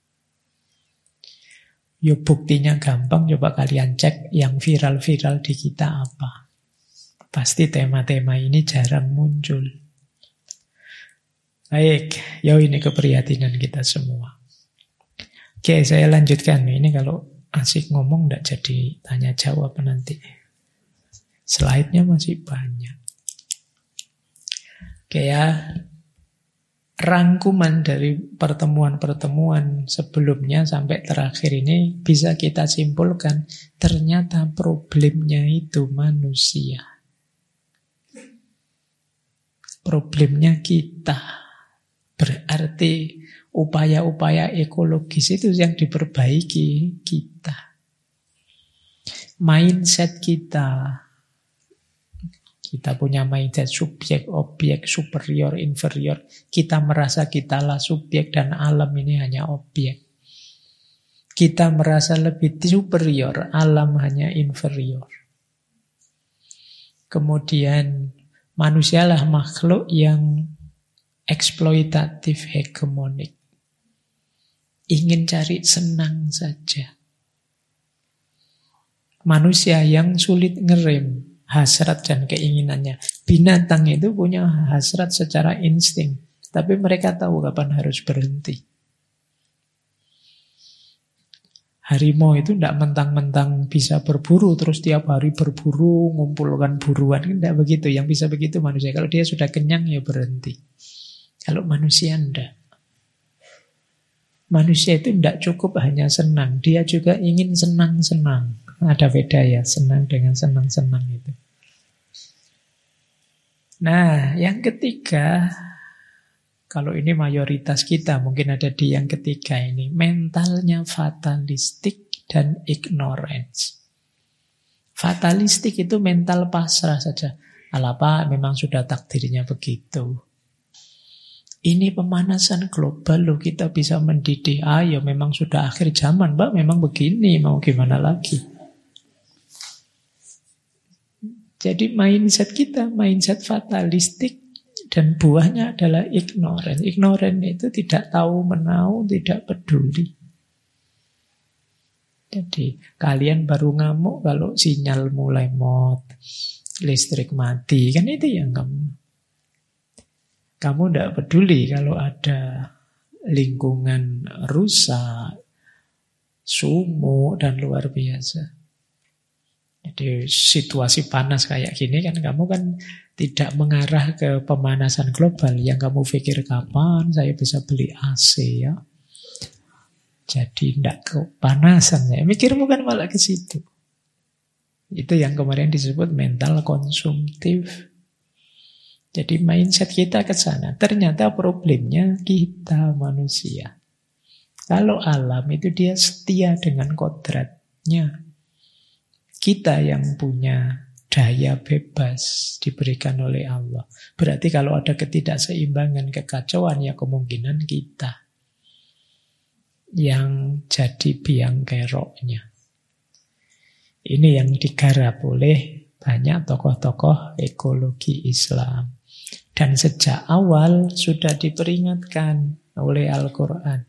Ya buktinya gampang, coba kalian cek yang viral-viral di kita apa. Pasti tema-tema ini jarang muncul. Baik, ya ini keprihatinan kita semua. Oke, saya lanjutkan. Ini kalau asik ngomong tidak jadi tanya jawab nanti. Slide-nya masih banyak. Oke ya. Rangkuman dari pertemuan-pertemuan sebelumnya sampai terakhir ini bisa kita simpulkan ternyata problemnya itu manusia. Problemnya kita. Berarti upaya-upaya ekologis itu yang diperbaiki kita. Mindset kita. Kita punya mindset subjek, objek, superior, inferior. Kita merasa kitalah subjek dan alam ini hanya objek. Kita merasa lebih superior, alam hanya inferior. Kemudian manusialah makhluk yang eksploitatif, hegemonik. Ingin cari senang saja. Manusia yang sulit ngerem hasrat dan keinginannya. Binatang itu punya hasrat secara insting, tapi mereka tahu kapan harus berhenti. Harimau itu tidak mentang-mentang bisa berburu, terus tiap hari berburu, ngumpulkan buruan. Tidak begitu, yang bisa begitu manusia. Kalau dia sudah kenyang, ya berhenti. Kalau manusia tidak. Manusia itu tidak cukup hanya senang, dia juga ingin senang-senang. Ada beda ya, senang dengan senang-senang itu. Nah, yang ketiga, kalau ini mayoritas kita, mungkin ada di yang ketiga ini, mentalnya fatalistik dan ignorance. Fatalistik itu mental pasrah saja. Alah Pak, memang sudah takdirnya begitu. Ini pemanasan global loh, kita bisa mendidih. Ya memang sudah akhir zaman, Mbak, memang begini, mau gimana lagi. Jadi mindset kita, mindset fatalistik, dan buahnya adalah ignorance. Ignorance itu tidak tahu menau, tidak peduli. Jadi kalian baru ngamuk kalau sinyal mulai mot, listrik mati, kan itu yang kamu tidak peduli kalau ada lingkungan rusak, sumuk, dan luar biasa. Jadi situasi panas kayak gini kan kamu kan tidak mengarah ke pemanasan global. Yang kamu pikir kapan saya bisa beli AC ya. Jadi tidak kepanasan ya. Mikirmu kan malah ke situ. Itu yang kemarin disebut mental konsumtif. Jadi mindset kita ke sana. Ternyata problemnya kita manusia. Kalau alam itu dia setia dengan kodratnya. Kita yang punya daya bebas diberikan oleh Allah. Berarti kalau ada ketidakseimbangan, kekacauan, ya kemungkinan kita yang jadi biang keroknya. Ini yang digarap oleh banyak tokoh-tokoh ekologi Islam. Dan sejak awal sudah diperingatkan oleh Al-Quran.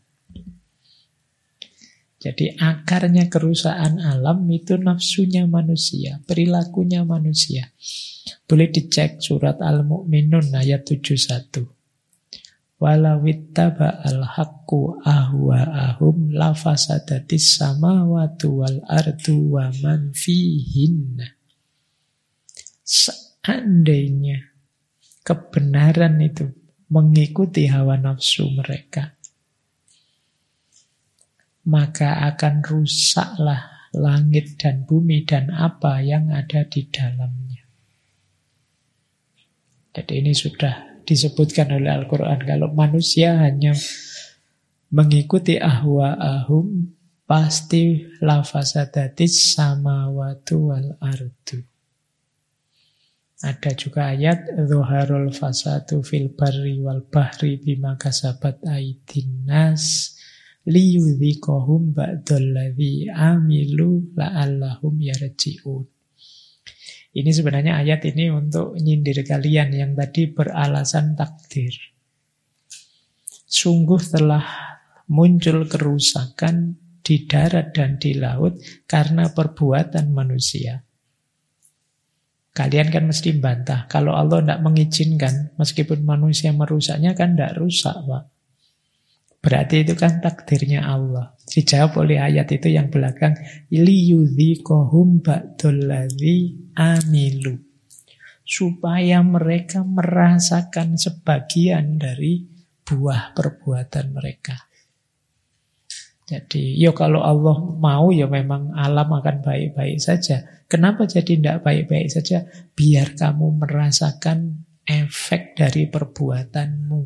Jadi akarnya kerusakan alam itu nafsunya manusia, perilakunya manusia. Boleh dicek surat Al-Mu'minun ayat 71. Walawittaba al-haqqu ahwa'ahum lafasadatis samawati wal ardu wa man fihinna. Seandainya kebenaran itu mengikuti hawa nafsu mereka, maka akan rusaklah langit dan bumi dan apa yang ada di dalamnya. Jadi ini sudah disebutkan oleh Al-Quran. Kalau manusia hanya mengikuti ahwa'ahum, pasti lafasadatis samawati wal ardu. Ada juga ayat Zuharul fasadu fil barri wal bahri bima kasabat aydin nas liyudhikohum ba'dalladhi amilu la'allahum yarji'un. Ini sebenarnya ayat ini untuk nyindir kalian yang tadi beralasan takdir. Sungguh telah muncul kerusakan di darat dan di laut karena perbuatan manusia. Kalian kan mesti bantah, kalau Allah tidak mengizinkan, meskipun manusia merusaknya kan tidak rusak, Pak. Berarti itu kan takdirnya Allah. Dijawab oleh ayat itu yang belakang, liyudhikohum ba'dalladzi amilu. Supaya mereka merasakan sebagian dari buah perbuatan mereka. Jadi, kalau Allah mau ya memang alam akan baik-baik saja. Kenapa jadi tidak baik-baik saja? Biar kamu merasakan efek dari perbuatanmu.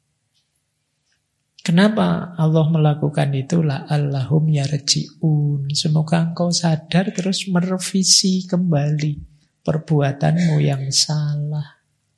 Kenapa Allah melakukan itu? La'allahum yarji'un. Semoga engkau sadar terus merevisi kembali perbuatanmu yang salah.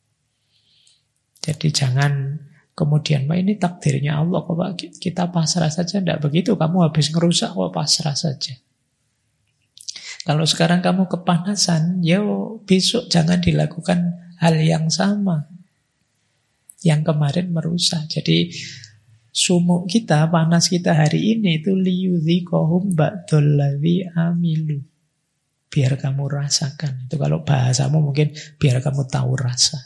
Jadi jangan kemudian, ini takdirnya Allah kok Pak, kita pasrah saja. Tidak begitu, kamu habis ngerusak kok pasrah saja. Kalau sekarang kamu kepanasan, besok jangan dilakukan hal yang sama yang kemarin merusak. Jadi sumuk kita, panas kita hari ini itu liyudhikohum ba'dalladzi amilu. Biar kamu rasakan. Itu kalau bahasamu mungkin biar kamu tahu rasa.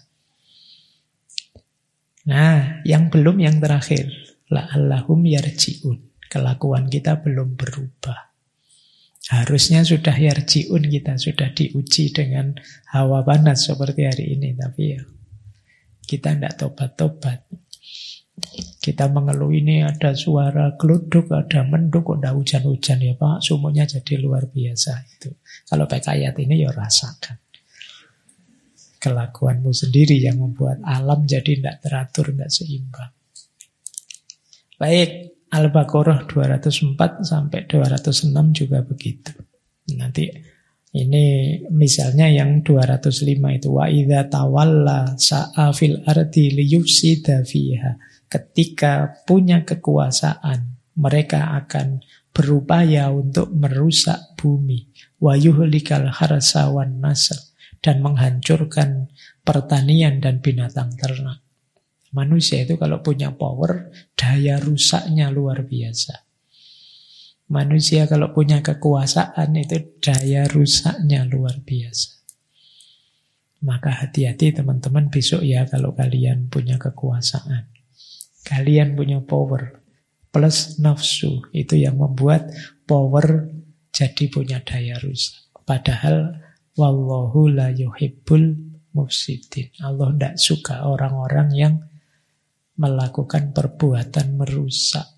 Nah, yang belum yang terakhir, la'allahum yarji'un. Kelakuan kita belum berubah. Harusnya sudah yarji'un kita, sudah diuji dengan hawa panas seperti hari ini. Tapi kita tidak tobat-tobat. Kita mengeluh ini ada suara geluduk, ada menduk, ada hujan-hujan ya Pak, sumurnya jadi luar biasa itu. Kalau pakai ayat ini ya rasakan. Kelakuanmu sendiri yang membuat alam jadi tidak teratur, tidak seimbang. Baik, Al-Baqarah 204 sampai 206 juga begitu. Nanti ini misalnya yang 205 itu wa idza tawalla sa'a fil ardi liyufsida fiha. Ketika punya kekuasaan, mereka akan berupaya untuk merusak bumi, wa yuhlikal harsa wan nasl, dan menghancurkan pertanian dan binatang ternak. Manusia itu kalau punya power, daya rusaknya luar biasa. Manusia kalau punya kekuasaan itu daya rusaknya luar biasa. Maka hati-hati teman-teman besok ya kalau kalian punya kekuasaan. Kalian punya power plus nafsu, itu yang membuat power jadi punya daya rusak. Padahal wallahu la yuhibbul mufsidin. Allah tidak suka orang-orang yang melakukan perbuatan merusak.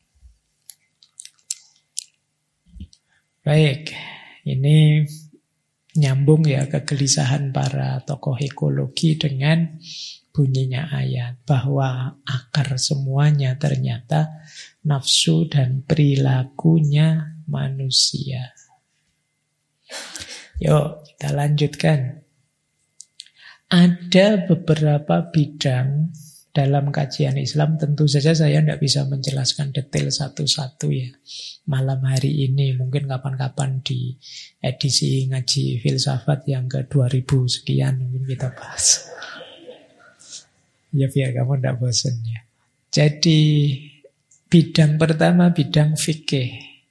Baik, ini nyambung ya kegelisahan para tokoh ekologi dengan bunyinya ayat, bahwa akar semuanya ternyata nafsu dan perilakunya manusia. Yuk, kita lanjutkan. Ada beberapa bidang dalam kajian Islam, tentu saja saya tidak bisa menjelaskan detail satu-satu ya. Malam hari ini, mungkin kapan-kapan di edisi ngaji filsafat yang ke 2000 sekian, mungkin kita bahas. Ya biar kamu tidak bosan ya. Jadi bidang pertama bidang fikih.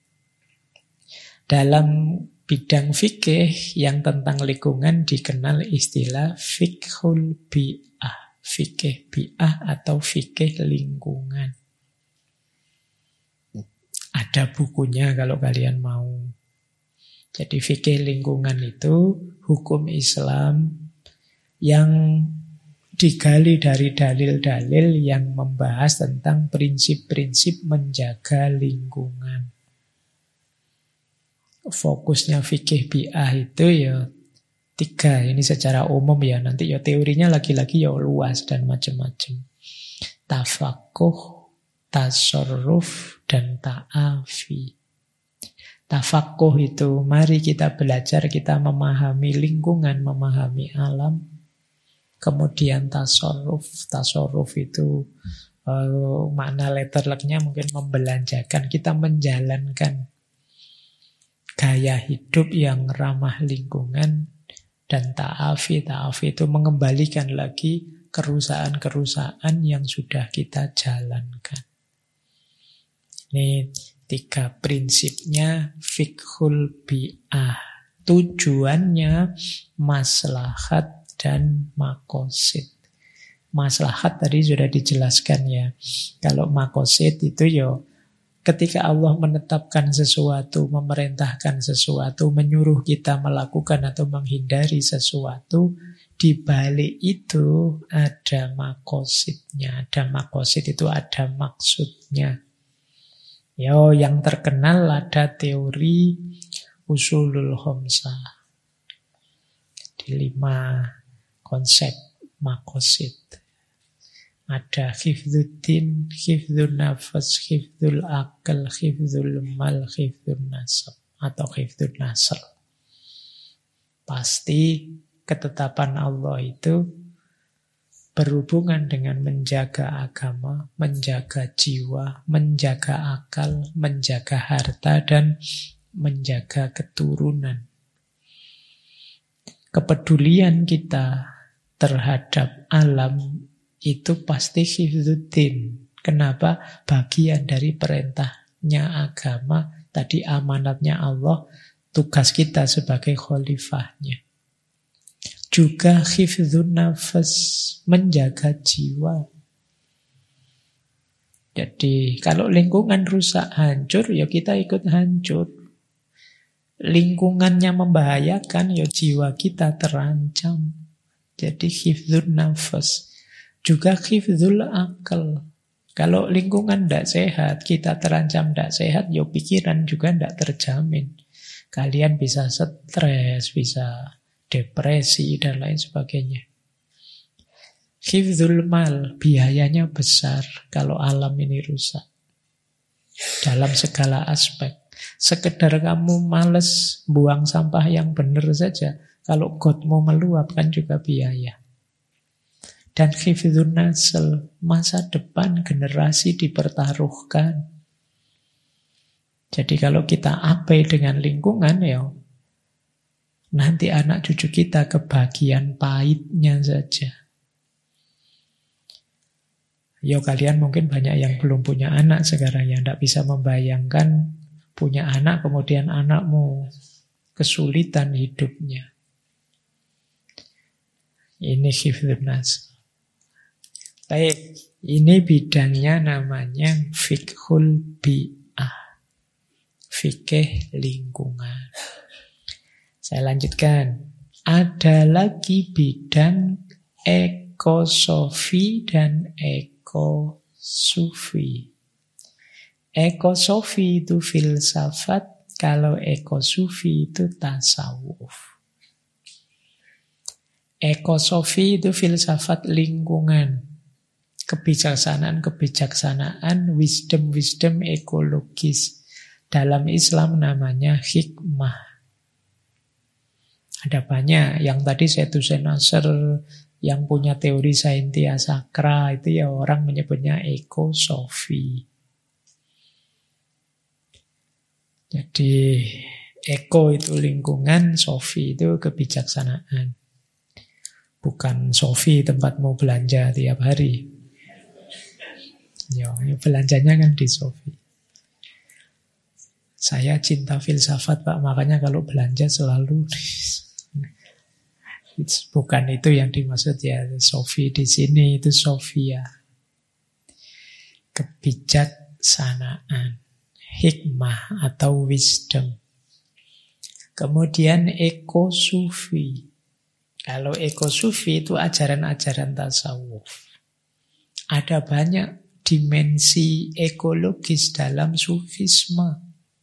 Dalam bidang fikih yang tentang lingkungan dikenal istilah fiqhul bi'ah. Fikih bi'ah atau fikih lingkungan. Ada bukunya kalau kalian mau. Jadi fikih lingkungan itu hukum Islam yang digali dari dalil-dalil yang membahas tentang prinsip-prinsip menjaga lingkungan. Fokusnya fikih bi'ah itu ya 3. Ini secara umum ya. Nanti ya teorinya lagi-lagi ya luas dan macam-macam. Tafakuh, tasarruf, dan ta'afi. Tafakuh itu mari kita belajar, kita memahami lingkungan, memahami alam. Kemudian tasarruf itu makna letterleknya mungkin membelanjakan, kita menjalankan gaya hidup yang ramah lingkungan. Dan ta'afi itu mengembalikan lagi kerusakan-kerusakan yang sudah kita jalankan. Ini 3 prinsipnya fiqhul bi'ah. Tujuannya maslahat dan makosid. Maslahat tadi sudah dijelaskan ya. Kalau makosid itu ya ketika Allah menetapkan sesuatu, memerintahkan sesuatu, menyuruh kita melakukan atau menghindari sesuatu, di balik itu ada makosidnya. Ada makosid itu ada maksudnya. Yo, yang terkenal ada teori usulul khamsah. Di 5 konsep makosid. Ada hifdzuddin, hifdzun nafas, hifdzul akal, hifdzul mal, hifdzun nasab. Atau hifdzun nasl. Pasti ketetapan Allah itu berhubungan dengan menjaga agama, menjaga jiwa, menjaga akal, menjaga harta, dan menjaga keturunan. Kepedulian kita terhadap alam itu pasti hifdzuddin. Kenapa? Bagian dari perintahnya agama, tadi amanatnya Allah, tugas kita sebagai khalifahnya. Juga hifdzun nafas, menjaga jiwa. Jadi kalau lingkungan rusak, hancur, ya kita ikut hancur. Lingkungannya membahayakan, ya jiwa kita terancam. Jadi hifdzun nafas. Juga hifdzul akal. Kalau lingkungan tidak sehat, kita terancam tidak sehat, ya pikiran juga tidak terjamin. Kalian bisa stres, bisa depresi, dan lain sebagainya. Hifdzul mal, biayanya besar kalau alam ini rusak. Dalam segala aspek. Sekedar kamu males buang sampah yang benar saja, kalau gotmu meluap kan juga biaya. Dan hifdzun nasl, masa depan generasi dipertaruhkan. Jadi kalau kita abai dengan lingkungan, ya nanti anak cucu kita kebagian pahitnya saja. Ya kalian mungkin banyak yang belum punya anak sekarang, yang tidak bisa membayangkan punya anak, kemudian anakmu kesulitan hidupnya. Ini hifdzun nasl. Baik, ini bidangnya namanya fiqhul bi'ah. Fikih lingkungan. Saya lanjutkan. Ada lagi bidang ekosofi dan ekosufi. Ekosofi itu filsafat, kalau ekosufi itu tasawuf. Ekosofi itu filsafat lingkungan. Kebijaksanaan, wisdom ekologis. Dalam Islam namanya hikmah. Ada banyak. Yang tadi Seytusen Nasr, yang punya teori Saintia Sakra, itu ya orang menyebutnya ekosofi. Jadi eko itu lingkungan, sofi itu kebijaksanaan. Bukan sofi tempatmu belanja tiap hari. Ya, belanjanya kan di Sofi. Saya cinta filsafat, Pak, makanya kalau belanja selalu bukan itu yang dimaksud ya. Sofi di sini itu Sofia. Kebijaksanaan, hikmah atau wisdom. Kemudian ekosufi. Kalau ekosufi itu ajaran-ajaran tasawuf. Ada banyak dimensi ekologis dalam sufisme.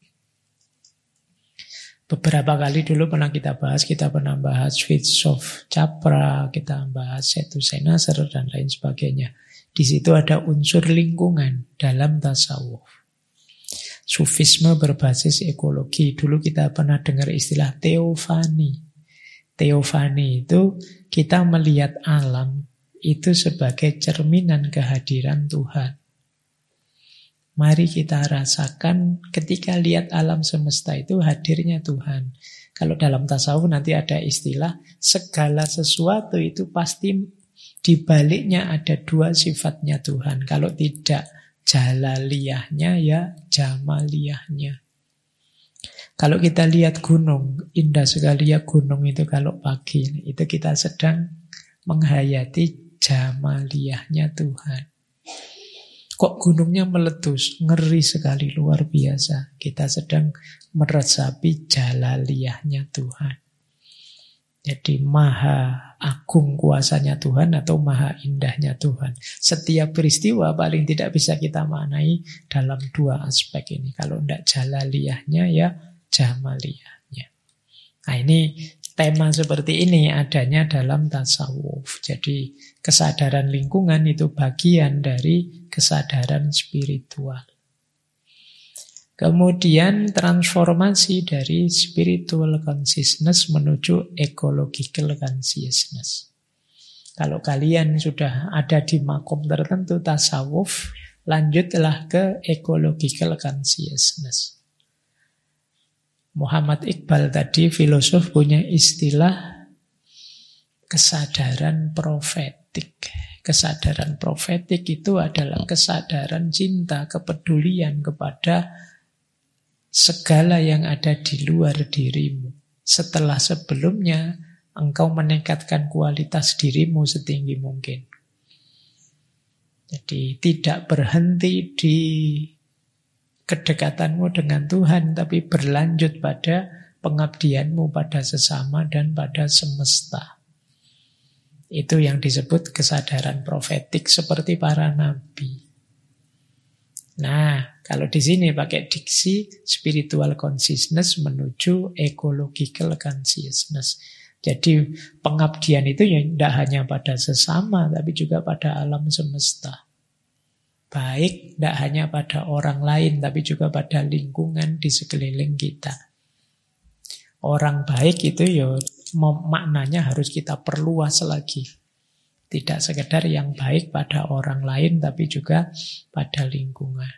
Beberapa kali dulu pernah kita pernah bahas Fritjof Capra, kita bahas Seytusen Nasr dan lain sebagainya. Di situ ada unsur lingkungan dalam tasawuf. Sufisme berbasis ekologi. Dulu kita pernah dengar istilah teofani. Teofani itu kita melihat alam itu sebagai cerminan kehadiran Tuhan. Mari kita rasakan ketika lihat alam semesta itu hadirnya Tuhan. Kalau dalam tasawuf nanti ada istilah segala sesuatu itu pasti di baliknya ada dua sifatnya Tuhan. Kalau tidak jalaliyahnya ya jamaliyahnya. Kalau kita lihat gunung, indah sekali ya gunung itu kalau pagi. Itu kita sedang menghayati jamaliyahnya Tuhan. Kok gunungnya meletus? Ngeri sekali, luar biasa. Kita sedang meresapi jalaliyahnya Tuhan. Jadi maha agung kuasanya Tuhan atau maha indahnya Tuhan. Setiap peristiwa paling tidak bisa kita maknai dalam dua aspek ini. Kalau tidak jalaliyahnya ya jamaliyahnya. Nah ini tema seperti ini adanya dalam tasawuf. Jadi kesadaran lingkungan itu bagian dari kesadaran spiritual. Kemudian transformasi dari spiritual consciousness menuju ecological consciousness. Kalau kalian sudah ada di makom tertentu tasawuf, lanjutlah ke ecological consciousness. Muhammad Iqbal tadi, filosof, punya istilah kesadaran profetik. Kesadaran profetik itu adalah kesadaran cinta, kepedulian kepada segala yang ada di luar dirimu. Setelah sebelumnya engkau meningkatkan kualitas dirimu setinggi mungkin. Jadi tidak berhenti di kedekatanmu dengan Tuhan, tapi berlanjut pada pengabdianmu pada sesama dan pada semesta. Itu yang disebut kesadaran profetik seperti para nabi. Nah, kalau di sini pakai diksi spiritual consciousness menuju ecological consciousness. Jadi pengabdian itu ya tidak hanya pada sesama, tapi juga pada alam semesta. Baik tidak hanya pada orang lain, tapi juga pada lingkungan di sekeliling kita. Orang baik itu ya maknanya harus kita perluas lagi. Tidak sekedar yang baik pada orang lain, tapi juga pada lingkungan.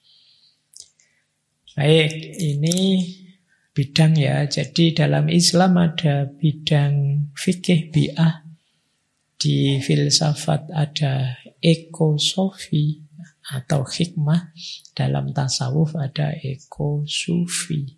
Baik, ini bidang ya. Jadi dalam Islam ada bidang fikih bi'ah. Di filsafat ada ekosofi atau hikmah. Dalam tasawuf ada ekosufi.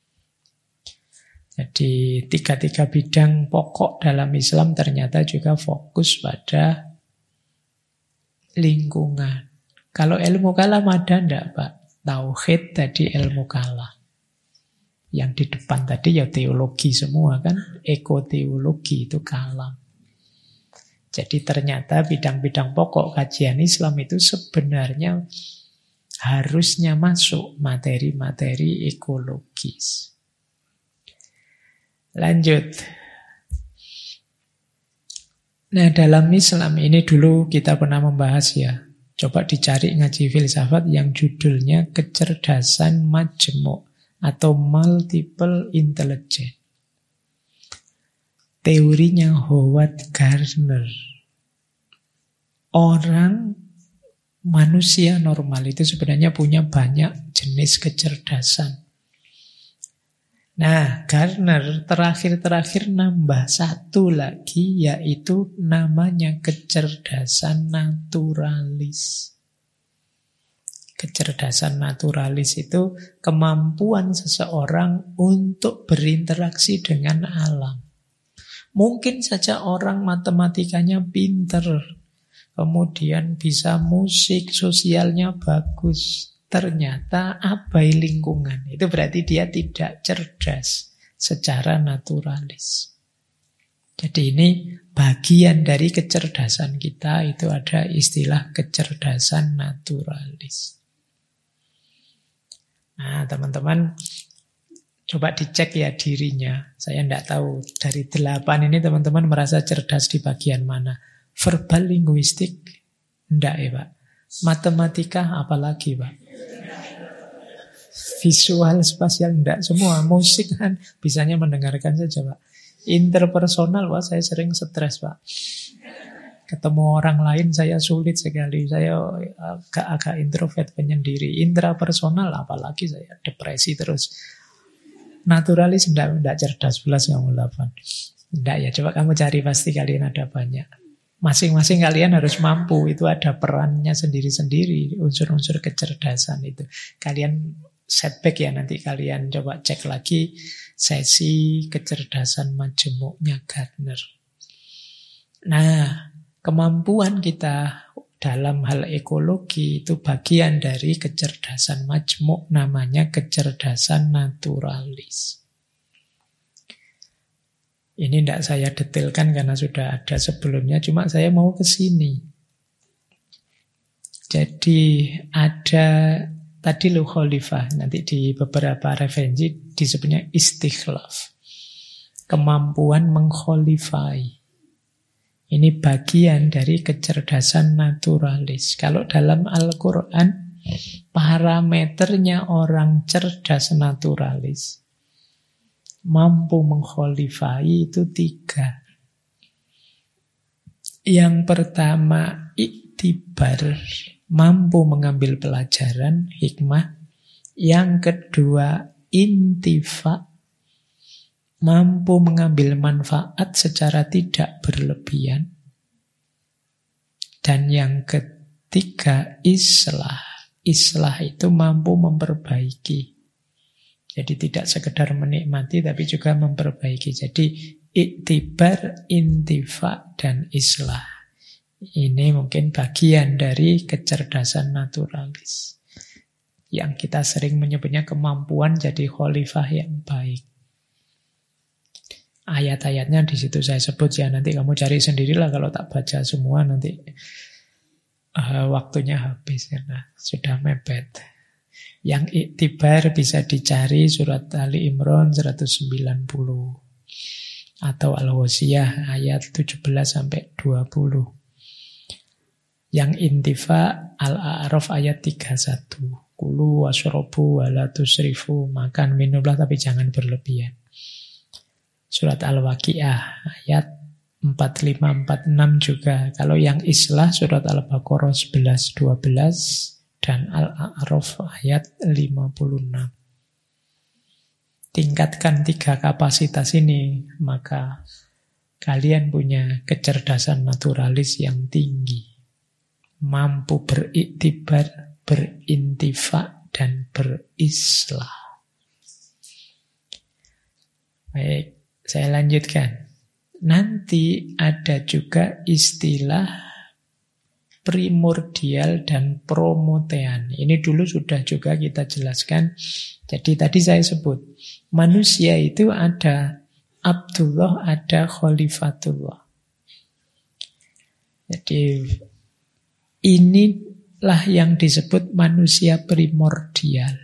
Jadi tiga-tiga bidang pokok dalam Islam ternyata juga fokus pada lingkungan. Kalau ilmu kalam ada enggak, Pak? Tauhid tadi ilmu kalam. Yang di depan tadi ya teologi semua kan. Ekoteologi itu kalam. Jadi ternyata bidang-bidang pokok kajian Islam itu sebenarnya harusnya masuk materi-materi ekologis. Lanjut. Nah, dalam Islam ini dulu kita pernah membahas ya. Coba dicari ngaji filsafat yang judulnya kecerdasan majemuk atau multiple intelligence. Teorinya Howard Gardner. Orang manusia normal itu sebenarnya punya banyak jenis kecerdasan. Nah, Gardner terakhir-terakhir nambah satu lagi, yaitu namanya kecerdasan naturalis. Kecerdasan naturalis itu kemampuan seseorang untuk berinteraksi dengan alam. Mungkin saja orang matematikanya pinter, kemudian bisa musik, sosialnya bagus. Ternyata abai lingkungan. Itu berarti dia tidak cerdas secara naturalis. Jadi ini bagian dari kecerdasan kita, itu ada istilah kecerdasan naturalis. Nah, teman-teman coba dicek ya dirinya. Saya tidak tahu dari 8 ini teman-teman merasa cerdas di bagian mana. Verbal linguistik? Tidak ya Pak. Matematika apalagi Pak? Visual, spasial, enggak. Semua musik kan bisanya mendengarkan saja Pak. Interpersonal, wah saya sering stres Pak. Ketemu orang lain saya sulit sekali. Saya agak introvert, penyendiri. Intrapersonal apalagi saya depresi terus. Naturalis enggak cerdas, 11 kamu 8. Enggak ya, coba kamu cari, pasti kalian ada banyak. Masing-masing kalian harus mampu, itu ada perannya sendiri-sendiri, unsur-unsur kecerdasan itu. Kalian setback ya, nanti kalian coba cek lagi sesi kecerdasan majemuknya Gardner. Nah, kemampuan kita dalam hal ekologi itu bagian dari kecerdasan majmuk, namanya kecerdasan naturalis. Ini tidak saya detailkan karena sudah ada sebelumnya, cuma saya mau ke sini. Jadi ada tadi lu khalifah, nanti di beberapa referensi disebutnya istikhlaf. Kemampuan mengkhalifai. Ini bagian dari kecerdasan naturalis. Kalau dalam Al-Quran, parameternya orang cerdas naturalis, mampu mengkhalifai itu 3. Yang pertama, iktibar, mampu mengambil pelajaran, hikmah. Yang kedua, intifa, mampu mengambil manfaat secara tidak berlebihan. Dan yang ketiga, islah. Islah itu mampu memperbaiki. Jadi tidak sekedar menikmati, tapi juga memperbaiki. Jadi iktibar, intifa, dan islah. Ini mungkin bagian dari kecerdasan naturalis. Yang kita sering menyebutnya kemampuan jadi khalifah yang baik. Ayat-ayatnya di situ saya sebut ya, nanti kamu cari sendirilah kalau tak baca semua nanti. Waktunya habis karena sudah mepet. Yang iktibar bisa dicari surat Ali Imran 190 atau Al-Wasiyah ayat 17-20. Yang intifa Al-A'raf ayat 31. Kulu washrobu wala tusrifu, makan minumlah tapi jangan berlebihan. Surat Al-Waqiah ayat 45-46 juga. Kalau yang islah surat Al-Baqarah 11-12 dan Al-A'raf ayat 56. Tingkatkan 3 kapasitas ini, maka kalian punya kecerdasan naturalis yang tinggi. Mampu beriktibar, berintifa, dan berislah. Baik, saya lanjutkan. Nanti ada juga istilah primordial dan promotean. Ini dulu sudah juga kita jelaskan. Jadi tadi saya sebut, manusia itu ada Abdullah, ada Khalifatullah. Jadi inilah yang disebut manusia primordial.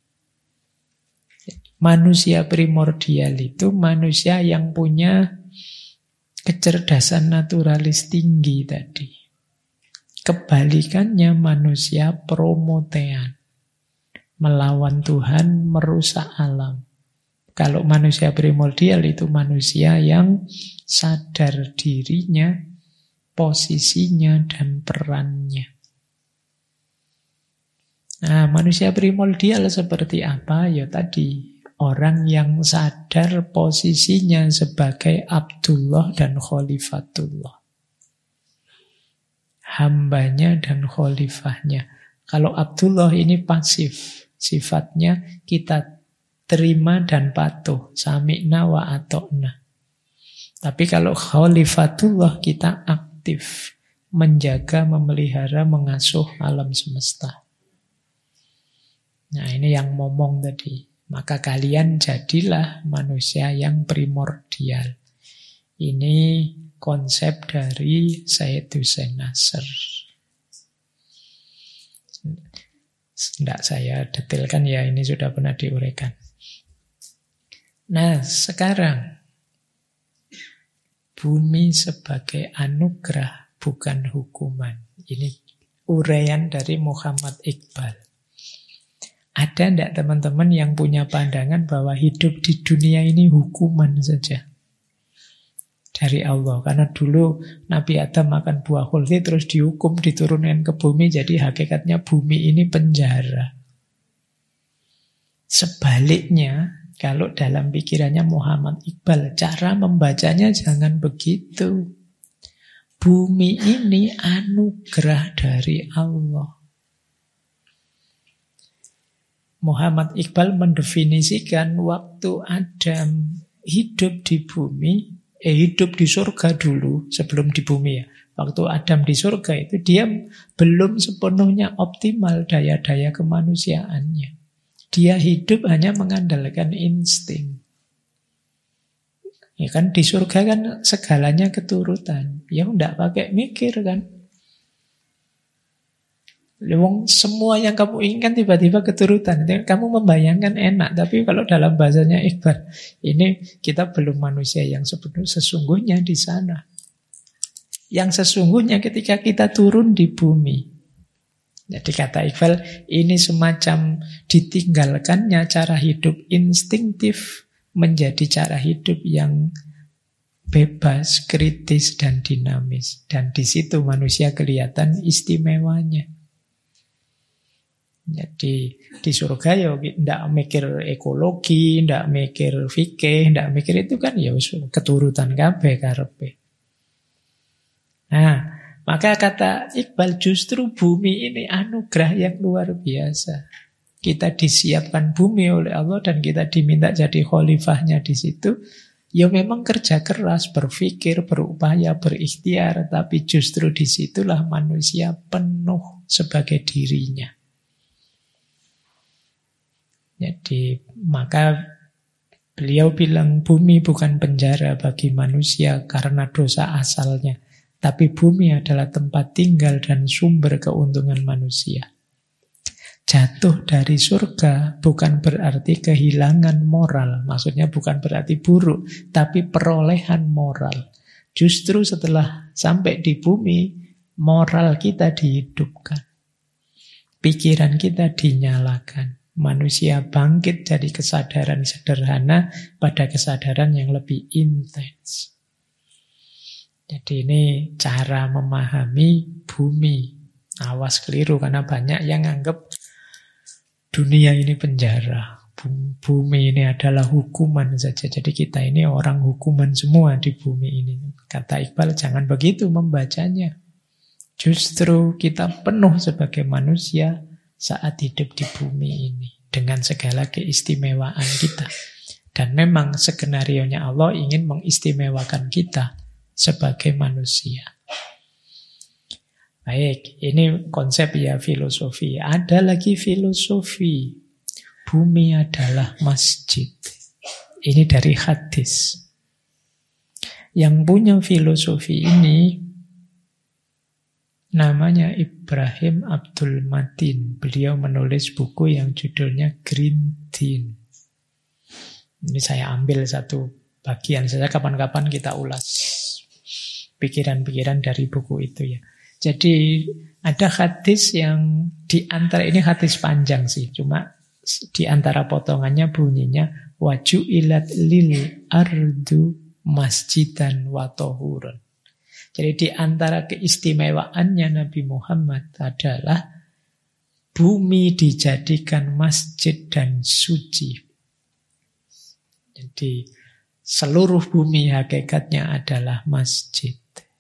Manusia primordial itu manusia yang punya kecerdasan naturalis tinggi tadi. Kebalikannya manusia promotean. Melawan Tuhan, merusak alam. Kalau manusia primordial itu manusia yang sadar dirinya, posisinya, dan perannya. Nah, manusia primordial seperti apa? Ya tadi, orang yang sadar posisinya sebagai Abdullah dan Khalifatullah. Hambanya dan khalifahnya. Kalau Abdullah ini pasif. Sifatnya kita terima dan patuh. Sami'na wa ato'na. Tapi kalau Khalifatullah kita aktif. Menjaga, memelihara, mengasuh alam semesta. Nah ini yang momong tadi. Maka kalian jadilah manusia yang primordial. Ini konsep dari Sayyid Hussein Nasr. Tidak saya detailkan ya, ini sudah pernah diuraikan. Nah sekarang, bumi sebagai anugerah bukan hukuman. Ini uraian dari Muhammad Iqbal. Ada tidak teman-teman yang punya pandangan bahwa hidup di dunia ini hukuman saja dari Allah? Karena dulu Nabi Adam makan buah khuldi terus dihukum, diturunkan ke bumi, jadi hakikatnya bumi ini penjara. Sebaliknya, kalau dalam pikirannya Muhammad Iqbal, cara membacanya jangan begitu. Bumi ini anugerah dari Allah. Muhammad Iqbal mendefinisikan waktu Adam hidup di bumi, hidup di surga dulu sebelum di bumi ya. Waktu Adam di surga itu dia belum sepenuhnya optimal daya-daya kemanusiaannya. Dia hidup hanya mengandalkan insting. Ya kan di surga kan segalanya keturutan. Ya enggak pakai mikir kan. Wong semua yang kamu inginkan tiba-tiba keturutan. Kamu membayangkan enak, tapi kalau dalam bahasanya Iqbal, ini kita belum manusia yang sesungguhnya di sana. Yang sesungguhnya ketika kita turun di bumi. Jadi kata Iqbal, ini semacam ditinggalkannya cara hidup instinktif menjadi cara hidup yang bebas, kritis, dan dinamis. Dan di situ manusia kelihatan istimewanya. Jadi di surga ya tidak mikir ekologi, tidak mikir fikih, tidak mikir itu kan ya keturutan kabeh karepe. Nah, maka kata Iqbal justru bumi ini anugerah yang luar biasa. Kita disiapkan bumi oleh Allah dan kita diminta jadi khalifahnya di situ. Ya memang kerja keras, berpikir, berupaya, berikhtiar, tapi justru disitulah manusia penuh sebagai dirinya. Jadi maka beliau bilang bumi bukan penjara bagi manusia karena dosa asalnya. Tapi bumi adalah tempat tinggal dan sumber keuntungan manusia. Jatuh dari surga bukan berarti kehilangan moral. Maksudnya bukan berarti buruk, tapi perolehan moral. Justru setelah sampai di bumi, moral kita dihidupkan. Pikiran kita dinyalakan. Manusia bangkit dari kesadaran sederhana pada kesadaran yang lebih intens. Jadi ini cara memahami bumi. Awas keliru karena banyak yang anggap dunia ini penjara. Bumi ini adalah hukuman saja. Jadi kita ini orang hukuman semua di bumi ini. Kata Iqbal, jangan begitu membacanya. Justru kita penuh sebagai manusia saat hidup di bumi ini. Dengan segala keistimewaan kita. Dan memang skenarionya Allah ingin mengistimewakan kita sebagai manusia. Baik, ini konsep ya filosofi. Ada lagi filosofi. Bumi adalah masjid. Ini dari hadis. Yang punya filosofi ini namanya Ibrahim Abdul Matin. Beliau menulis buku yang judulnya Green Teen. Ini saya ambil satu bagian saja, kapan-kapan kita ulas pikiran-pikiran dari buku itu ya. Jadi ada hadis yang di antara ini hadis panjang sih, cuma di antara potongannya bunyinya waju'ilat lil ardu masjidan wa tahurun. Jadi di antara keistimewaannya Nabi Muhammad adalah bumi dijadikan masjid dan suci. Jadi seluruh bumi hakikatnya adalah masjid.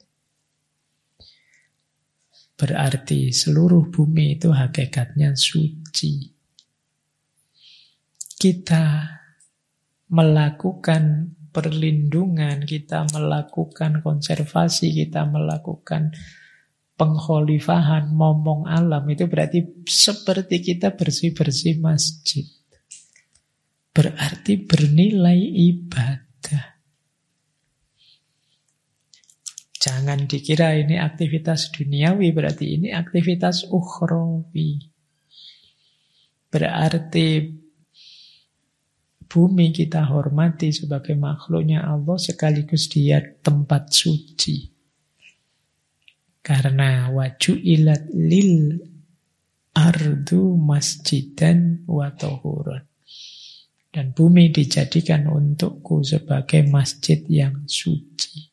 Berarti seluruh bumi itu hakikatnya suci. Kita melakukan perlindungan, kita melakukan konservasi, kita melakukan pengholifahan, momong alam, itu berarti seperti kita bersih-bersih masjid. Berarti bernilai ibadah. Jangan dikira ini aktivitas duniawi, berarti ini aktivitas ukhrawi. Berarti bumi kita hormati sebagai makhluknya Allah, sekaligus dia tempat suci. Karena waju'ilat lil ardu masjidan wa tahurun. Dan bumi dijadikan untukku sebagai masjid yang suci.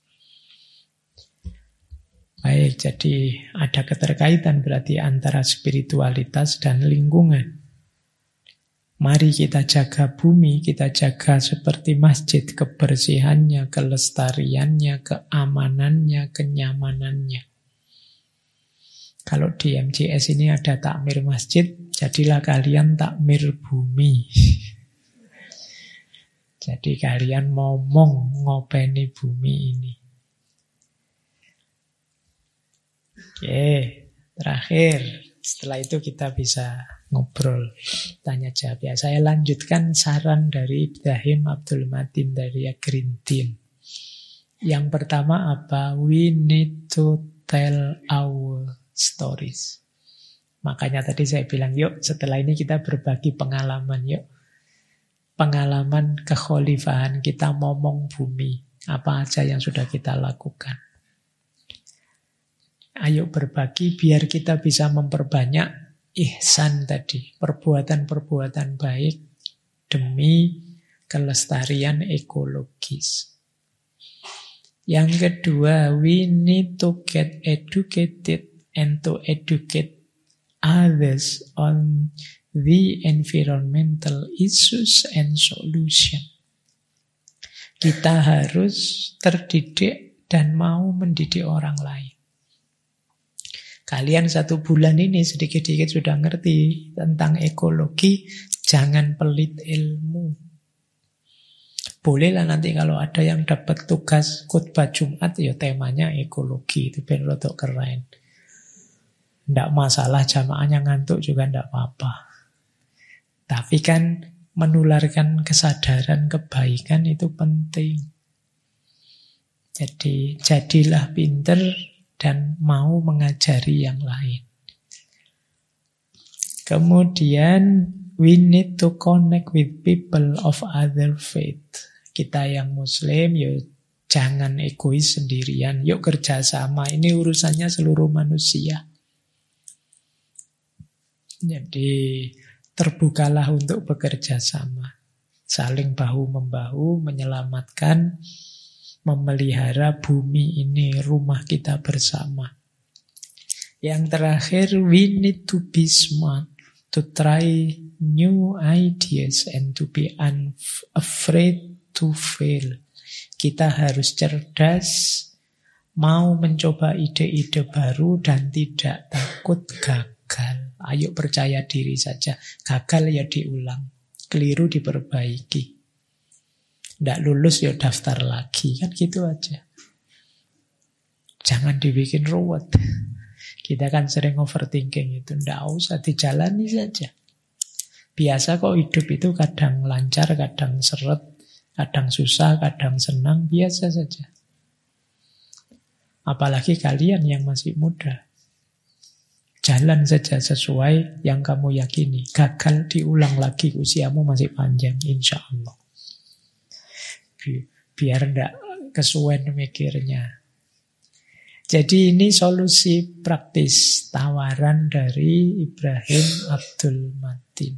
Baik, jadi ada keterkaitan berarti antara spiritualitas dan lingkungan. Mari kita jaga bumi, kita jaga seperti masjid, kebersihannya, kelestariannya, keamanannya, kenyamanannya. Kalau di MJS ini ada takmir masjid, jadilah kalian takmir bumi. Jadi kalian ngomong ngopeni bumi ini. Oke, terakhir. Setelah itu kita bisa ngobrol, tanya jawab ya. Saya lanjutkan saran dari Ibrahim Abdul Matin dari Green Teen. Yang pertama apa? We need to tell our stories. Makanya tadi saya bilang, yuk setelah ini kita berbagi pengalaman, yuk. Pengalaman kekhalifahan kita ngomong bumi. Apa aja yang sudah kita lakukan. Ayo berbagi biar kita bisa memperbanyak ihsan tadi. Perbuatan-perbuatan baik demi kelestarian ekologis. Yang kedua, we need to get educated and to educate others on the environmental issues and solution. Kita harus terdidik dan mau mendidik orang lain. Kalian 1 bulan ini sedikit-sedikit sudah ngerti tentang ekologi, jangan pelit ilmu. Bolehlah nanti kalau ada yang dapat tugas khutbah Jumat, ya temanya ekologi, itu ben rodok keren. Tidak masalah jamaahnya ngantuk juga tidak apa-apa. Tapi kan menularkan kesadaran kebaikan itu penting. Jadi jadilah pinter dan mau mengajari yang lain. Kemudian we need to connect with people of other faith. Kita yang Muslim, yuk jangan egois sendirian. Yuk kerjasama. Ini urusannya seluruh manusia. Jadi terbukalah untuk bekerja sama. Saling bahu-membahu, menyelamatkan, memelihara bumi ini, rumah kita bersama. Yang terakhir, we need to be smart, to try new ideas and to be unafraid to fail. Kita harus cerdas, mau mencoba ide-ide baru dan tidak takut gagal. Ayo percaya diri saja. Gagal ya diulang, keliru diperbaiki. Tidak lulus ya daftar lagi, kan gitu aja. Jangan dibikin ruwet. Kita kan sering overthinking itu. Tidak usah, dijalani saja. Biasa kok hidup itu kadang lancar, kadang seret, kadang susah, kadang senang. Biasa saja. Apalagi kalian yang masih muda. Jalan saja sesuai yang kamu yakini. Gagal diulang lagi, usiamu masih panjang, insya Allah. Biar tidak kesuwen mikirnya. Jadi ini solusi praktis, tawaran dari Ibrahim Abdul Matin.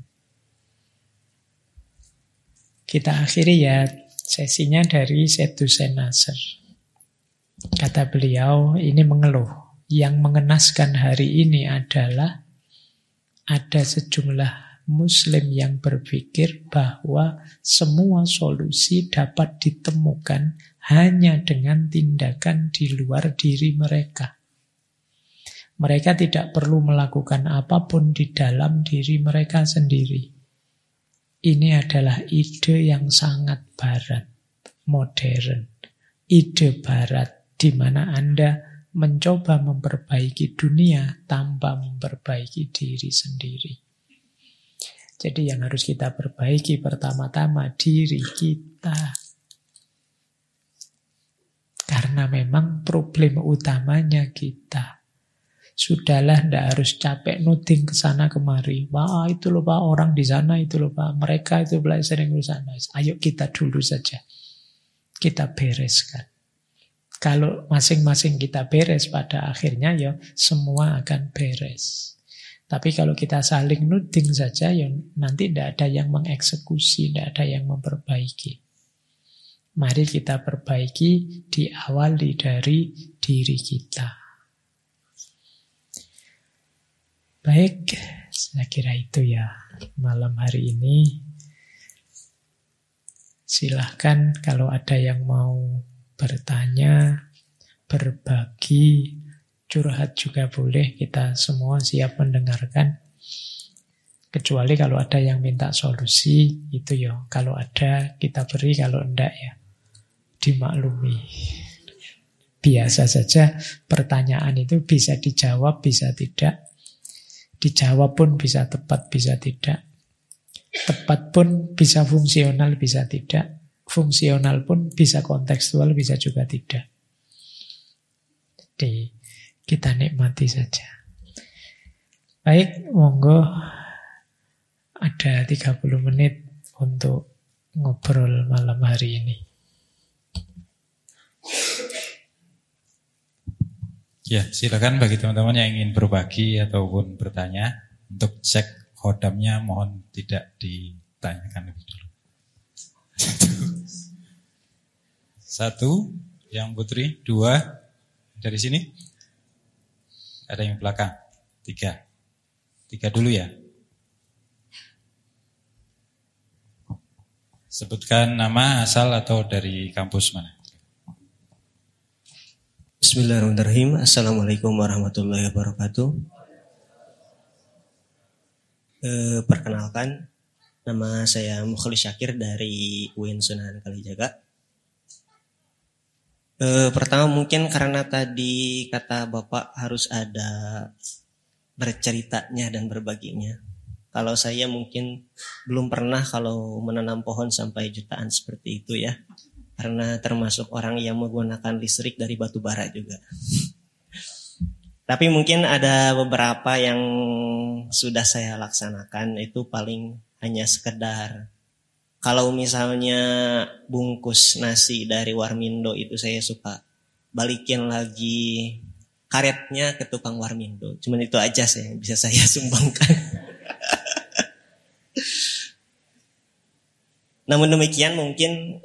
Kita akhiri ya sesinya dari Sedu Senasar. Kata beliau, ini mengeluh. Yang mengenaskan hari ini adalah ada sejumlah Muslim yang berpikir bahwa semua solusi dapat ditemukan hanya dengan tindakan di luar diri mereka. Mereka tidak perlu melakukan apapun di dalam diri mereka sendiri. Ini adalah ide yang sangat barat, modern. Ide barat di mana Anda mencoba memperbaiki dunia tanpa memperbaiki diri sendiri. Jadi yang harus kita perbaiki pertama-tama diri kita. Karena memang problem utamanya kita. Sudahlah, ndak harus capek nuding ke sana kemari. Wah, itu loh Pak, orang di sana itu loh Pak. Mereka itu sering di sana. Ayo kita dulu saja. Kita bereskan. Kalau masing-masing kita beres, pada akhirnya ya semua akan beres. Tapi kalau kita saling nuding saja, ya nanti tidak ada yang mengeksekusi, tidak ada yang memperbaiki. Mari kita perbaiki, diawali dari diri kita. Baik, saya kira itu ya malam hari ini. Silahkan kalau ada yang mau bertanya, berbagi, curhat juga boleh, kita semua siap mendengarkan. Kecuali kalau ada yang minta solusi, itu ya. Kalau ada, kita beri, kalau enggak ya dimaklumi. Biasa saja pertanyaan itu bisa dijawab, bisa tidak. Dijawab pun bisa tepat, bisa tidak. Tepat pun bisa fungsional, bisa tidak. Fungsional pun bisa kontekstual, bisa juga tidak. Jadi kita nikmati saja. Baik, monggo ada 30 menit untuk ngobrol malam hari ini. Ya, silakan bagi teman-teman yang ingin berbagi ataupun bertanya. Untuk cek khodamnya mohon tidak ditanyakan lebih dulu. Satu, yang Putri. Dua, dari sini. Ada yang belakang. Tiga. Tiga dulu ya. Sebutkan nama, asal, atau dari kampus mana. Bismillahirrahmanirrahim. Assalamualaikum warahmatullahi wabarakatuh. Perkenalkan, nama saya Mukhlis Syakir dari UIN Sunan Kalijaga. Pertama mungkin karena tadi kata Bapak harus ada berceritanya dan berbaginya. Kalau saya mungkin belum pernah kalau menanam pohon sampai jutaan seperti itu ya. karena termasuk orang yang menggunakan listrik dari batu bara juga. Tapi mungkin ada beberapa yang sudah saya laksanakan, itu paling hanya sekedar. Kalau misalnya bungkus nasi dari Warmindo itu saya suka balikin lagi karetnya ke tukang Warmindo. Cuman itu aja sih yang bisa saya sumbangkan. Namun demikian mungkin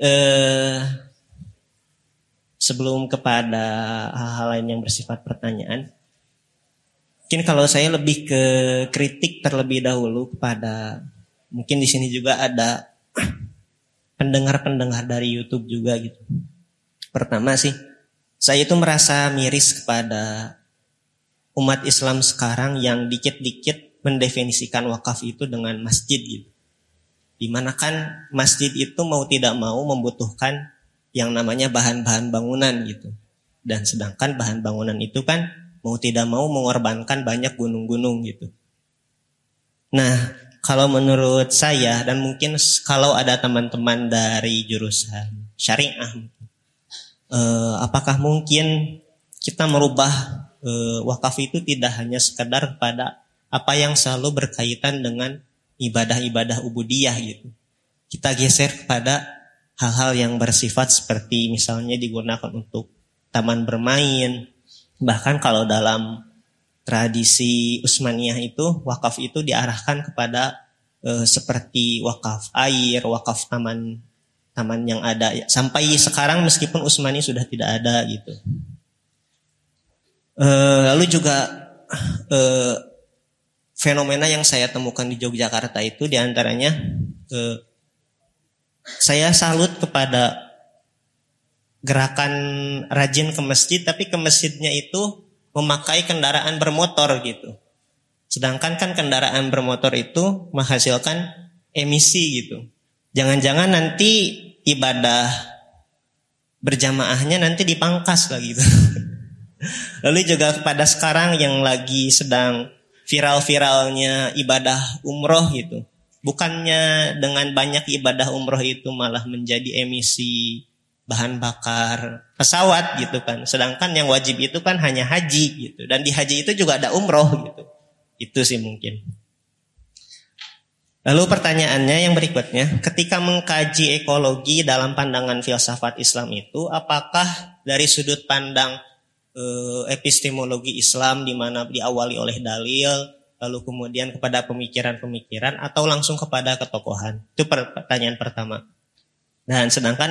sebelum kepada hal-hal lain yang bersifat pertanyaan, mungkin kalau saya lebih ke kritik terlebih dahulu kepada, mungkin di sini juga ada pendengar-pendengar dari YouTube juga gitu. Pertama sih, saya itu merasa miris kepada umat Islam sekarang yang dikit-dikit mendefinisikan wakaf itu dengan masjid gitu. Dimana kan masjid itu mau tidak mau membutuhkan yang namanya bahan-bahan bangunan gitu. Dan sedangkan bahan bangunan itu kan mau tidak mau mengorbankan banyak gunung-gunung gitu. Nah, kalau menurut saya dan mungkin kalau ada teman-teman dari jurusan syariah, apakah mungkin kita merubah wakaf itu tidak hanya sekedar kepada apa yang selalu berkaitan dengan ibadah-ibadah ubudiyah gitu. Kita geser kepada hal-hal yang bersifat seperti misalnya digunakan untuk taman bermain. Bahkan kalau dalam tradisi Utsmaniyah itu wakaf itu diarahkan kepada seperti wakaf air, wakaf taman yang ada. Sampai sekarang meskipun Utsmani sudah tidak ada gitu. Lalu juga fenomena yang saya temukan di Yogyakarta itu diantaranya saya salut kepada gerakan rajin ke masjid, tapi ke masjidnya itu memakai kendaraan bermotor gitu. Sedangkan kan kendaraan bermotor itu menghasilkan emisi gitu. Jangan-jangan nanti ibadah berjamaahnya nanti dipangkas lagi gitu. Lalu juga kepada sekarang yang lagi sedang viral-viralnya ibadah umroh gitu. Bukannya dengan banyak ibadah umroh itu malah menjadi emisi bahan bakar pesawat gitu kan. Sedangkan yang wajib itu kan hanya haji gitu. Dan di haji itu juga ada umroh gitu. Itu sih mungkin. Lalu pertanyaannya yang berikutnya, ketika mengkaji ekologi dalam pandangan filsafat Islam itu, apakah dari sudut pandang epistemologi Islam di mana diawali oleh dalil, lalu kemudian kepada pemikiran-pemikiran atau langsung kepada ketokohan? Itu pertanyaan pertama. Dan sedangkan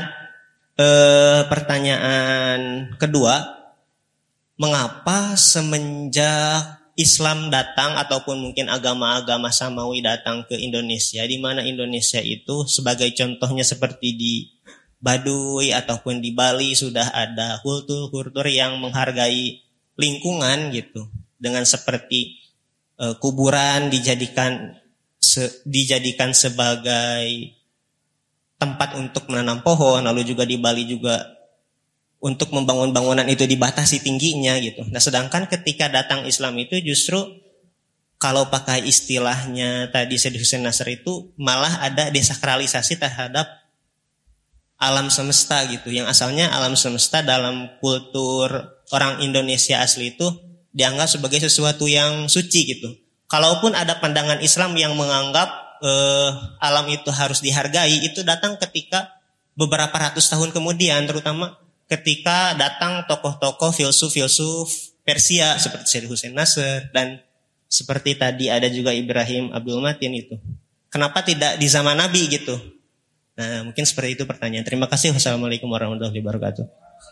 pertanyaan kedua, mengapa semenjak Islam datang ataupun mungkin agama-agama Samawi datang ke Indonesia, di mana Indonesia itu sebagai contohnya seperti di Baduy ataupun di Bali sudah ada kultur yang menghargai lingkungan gitu, dengan seperti kuburan dijadikan sebagai tempat untuk menanam pohon, lalu juga di Bali juga untuk membangun bangunan itu dibatasi tingginya gitu. Nah, sedangkan ketika datang Islam itu justru kalau pakai istilahnya tadi Syed Hussein Nasr itu malah ada desakralisasi terhadap alam semesta gitu. Yang asalnya alam semesta dalam kultur orang Indonesia asli itu dianggap sebagai sesuatu yang suci gitu. Kalaupun ada pandangan Islam yang menganggap alam itu harus dihargai, itu datang ketika beberapa ratus tahun kemudian, terutama ketika datang tokoh-tokoh filsuf Persia seperti Syed Hussein Nasr dan seperti tadi ada juga Ibrahim Abdul Matin itu. Kenapa tidak di zaman Nabi gitu? Nah, mungkin seperti itu pertanyaan. Terima kasih. Wassalamualaikum warahmatullahi wabarakatuh.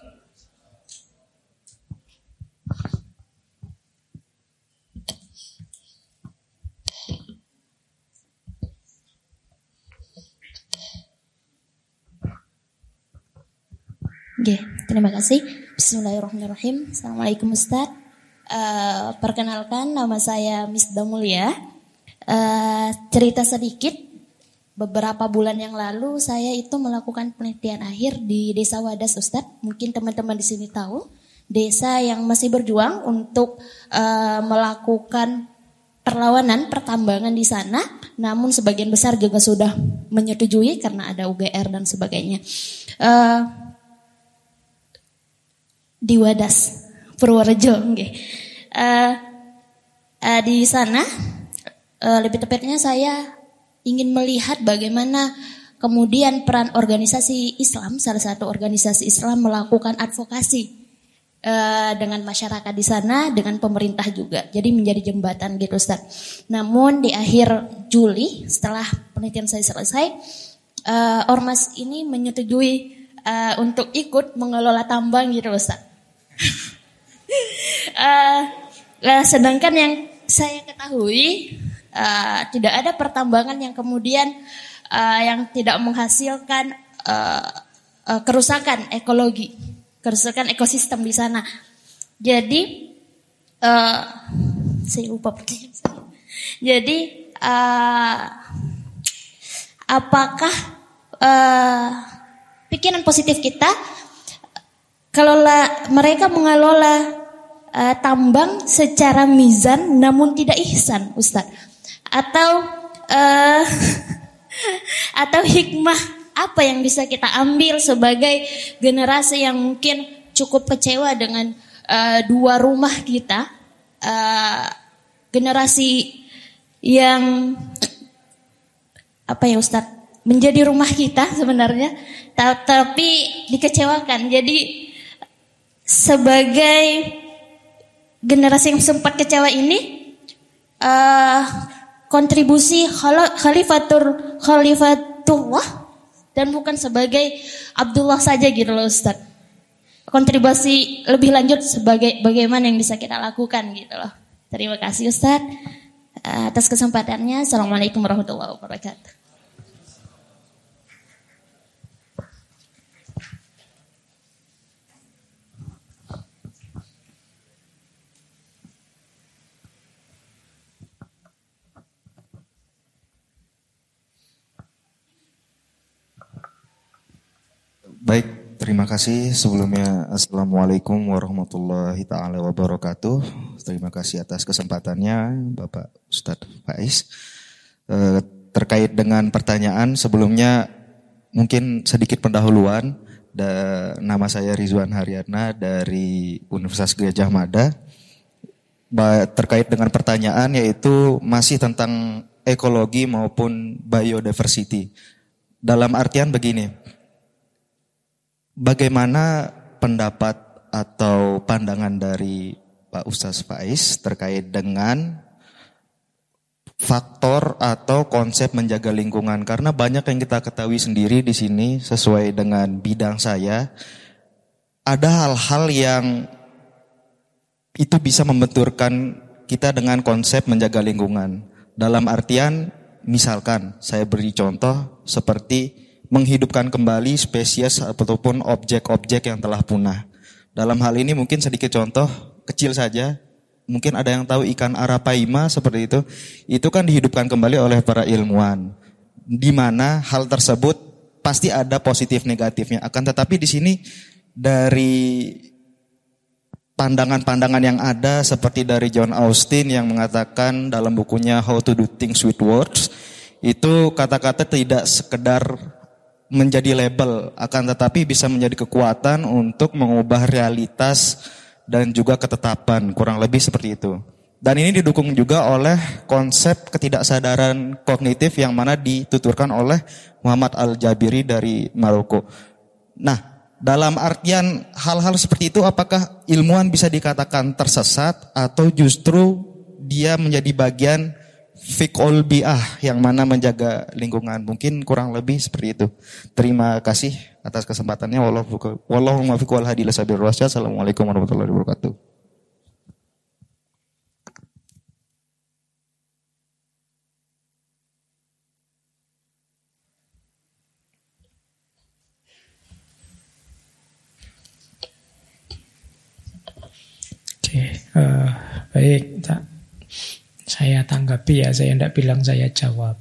Oke, terima kasih. Bismillahirrahmanirrahim. Assalamualaikum Ustaz. Perkenalkan, nama saya Misda Mulia. Cerita sedikit, beberapa bulan yang lalu saya itu melakukan penelitian akhir di Desa Wadas Ustaz. Mungkin teman-teman di sini tahu, desa yang masih berjuang untuk melakukan perlawanan pertambangan di sana, namun sebagian besar juga sudah menyetujui karena ada UGR dan sebagainya. Di Wadas, Purworejo. Okay. Di sana, lebih tepatnya saya ingin melihat bagaimana kemudian peran organisasi Islam, salah satu organisasi Islam melakukan advokasi dengan masyarakat di sana, dengan pemerintah juga. Jadi menjadi jembatan gitu Ustaz. Namun di akhir Juli setelah penelitian saya selesai, Ormas ini menyetujui untuk ikut mengelola tambang gitu Ustaz. Sedangkan yang saya ketahui tidak ada pertambangan yang kemudian yang tidak menghasilkan kerusakan ekologi, kerusakan ekosistem di sana. Jadi saya lupa pertanyaan saya. Jadi apakah pikiran positif kita kalau mereka mengelola tambang secara mizan namun tidak ihsan, Ustaz? Atau hikmah apa yang bisa kita ambil sebagai generasi yang mungkin cukup kecewa dengan dua rumah kita, generasi yang apa ya Ustaz, menjadi rumah kita sebenarnya, tapi dikecewakan. Jadi sebagai generasi yang sempat kecewa ini, kontribusi khalifatullah dan bukan sebagai Abdullah saja gitu loh Ustaz. Kontribusi lebih lanjut sebagai bagaimana yang bisa kita lakukan gitu loh. Terima kasih Ustaz atas kesempatannya. Assalamualaikum warahmatullahi wabarakatuh. Baik, terima kasih. Sebelumnya Assalamualaikum warahmatullahi ta'ala wabarakatuh. Terima kasih atas kesempatannya Bapak Ustadz Faiz. Terkait dengan pertanyaan sebelumnya mungkin sedikit pendahuluan. Nama saya Rizwan Haryana dari Universitas Gadjah Mada. Terkait dengan pertanyaan yaitu masih tentang ekologi maupun biodiversity. Dalam artian begini. Bagaimana pendapat atau pandangan dari Pak Ustadz Faiz terkait dengan faktor atau konsep menjaga lingkungan? Karena banyak yang kita ketahui sendiri di sini sesuai dengan bidang saya, ada hal-hal yang itu bisa membenturkan kita dengan konsep menjaga lingkungan. Dalam artian, misalkan saya beri contoh seperti menghidupkan kembali spesies ataupun objek-objek yang telah punah. Dalam hal ini mungkin sedikit contoh kecil saja. Mungkin ada yang tahu ikan arapaima seperti itu. Itu kan dihidupkan kembali oleh para ilmuwan. Di mana hal tersebut pasti ada positif negatifnya. Akan tetapi di sini dari pandangan-pandangan yang ada seperti dari John Austin yang mengatakan dalam bukunya How to Do Things with Words, itu kata-kata tidak sekedar menjadi label, akan tetapi bisa menjadi kekuatan untuk mengubah realitas dan juga ketetapan, kurang lebih seperti itu. Dan ini didukung juga oleh konsep ketidaksadaran kognitif yang mana dituturkan oleh Muhammad Al-Jabiri dari Maroko. Nah, dalam artian hal-hal seperti itu apakah ilmuwan bisa dikatakan tersesat atau justru dia menjadi bagian fikul bi'ah yang mana menjaga lingkungan? Mungkin kurang lebih seperti itu. Terima kasih atas kesempatannya. Wallahu muwaffiq wal hadi ila sabilir rasyad. Assalamualaikum warahmatullahi wabarakatuh. Oke, baik. Saya tanggapi ya, saya tidak bilang saya jawab.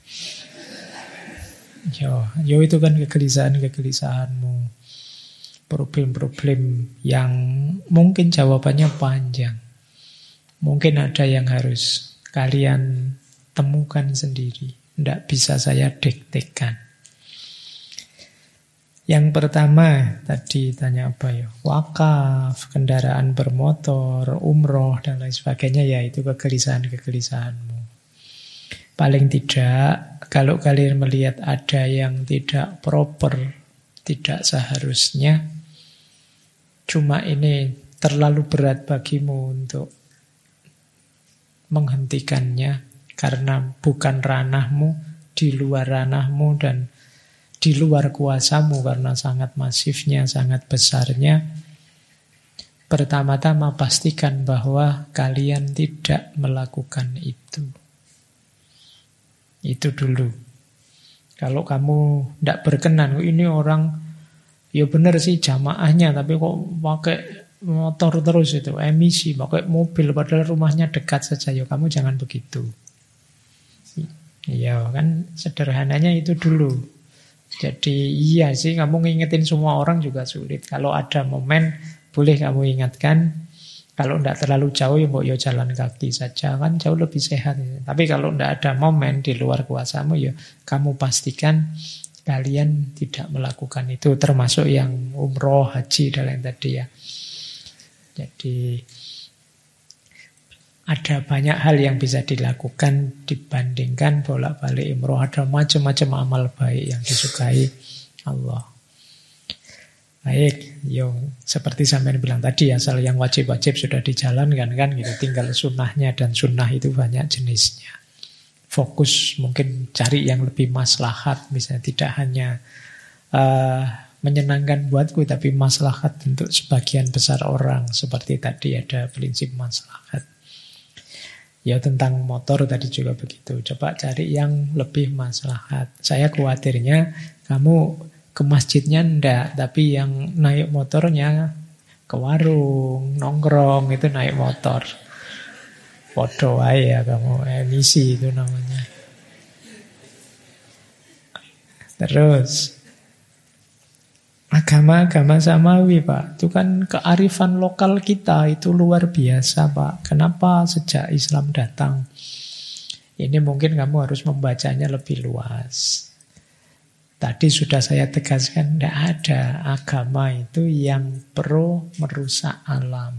Yo itu kan kegelisahan-kegelisahanmu. Problem-problem yang mungkin jawabannya panjang. Mungkin ada yang harus kalian temukan sendiri. Tidak bisa saya diktekan. Yang pertama tadi tanya apa ya? Wakaf, kendaraan bermotor, umroh dan lain sebagainya, ya itu kegelisahan-kegelisahanmu. Paling tidak kalau kalian melihat ada yang tidak proper, tidak seharusnya, cuma ini terlalu berat bagimu untuk menghentikannya karena bukan ranahmu, di luar ranahmu dan di luar kuasamu karena sangat masifnya, sangat besarnya. Pertama-tama pastikan bahwa kalian tidak melakukan itu. Itu dulu. Kalau kamu tidak berkenan, ini orang ya benar sih jamaahnya, tapi kok pakai motor terus itu, emisi, pakai mobil, padahal rumahnya dekat saja, ya kamu jangan begitu. Ya kan sederhananya itu dulu. Jadi iya sih, kamu ngingetin semua orang juga sulit. Kalau ada momen boleh kamu ingatkan. Kalau tidak terlalu jauh ya jalan kaki saja, kan jauh lebih sehat. Tapi kalau tidak ada momen di luar kuasamu, ya kamu pastikan kalian tidak melakukan itu, termasuk yang umroh, haji dan lain tadi ya. Jadi ada banyak hal yang bisa dilakukan dibandingkan bolak-balik umroh. Ada macam-macam amal baik yang disukai Allah. Baik, yang seperti sampean bilang tadi, asal yang wajib-wajib sudah dijalankan kan gitu. Tinggal sunnahnya, dan sunnah itu banyak jenisnya. Fokus mungkin cari yang lebih maslahat, misalnya tidak hanya menyenangkan buatku, tapi maslahat untuk sebagian besar orang. Seperti tadi ada prinsip maslahat. Ya tentang motor tadi juga begitu. Coba cari yang lebih maslahat. Saya khawatirnya kamu ke masjidnya ndak, tapi yang naik motornya ke warung, nongkrong itu naik motor. Podo wae ya kamu, emisi itu namanya. Terus agama-agama samawi Pak, itu kan kearifan lokal kita itu luar biasa Pak. Kenapa sejak Islam datang? Ini mungkin kamu harus membacanya lebih luas. Tadi sudah saya tegaskan, tidak ada agama itu yang pro merusak alam.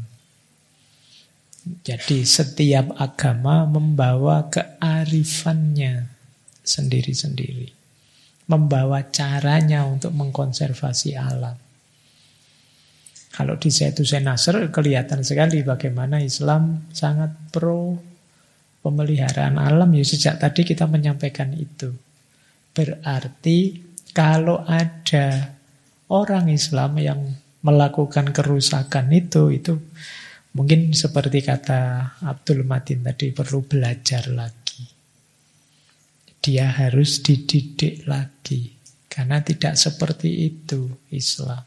Jadi setiap agama membawa kearifannya sendiri-sendiri. Membawa caranya untuk mengkonservasi alam. Kalau di Zaitun Nasr kelihatan sekali bagaimana Islam sangat pro pemeliharaan alam. Ya sejak tadi kita menyampaikan itu. Berarti kalau ada orang Islam yang melakukan kerusakan itu mungkin seperti kata Abdul Matin tadi, perlu belajar lagi. Dia harus dididik lagi. Karena tidak seperti itu Islam.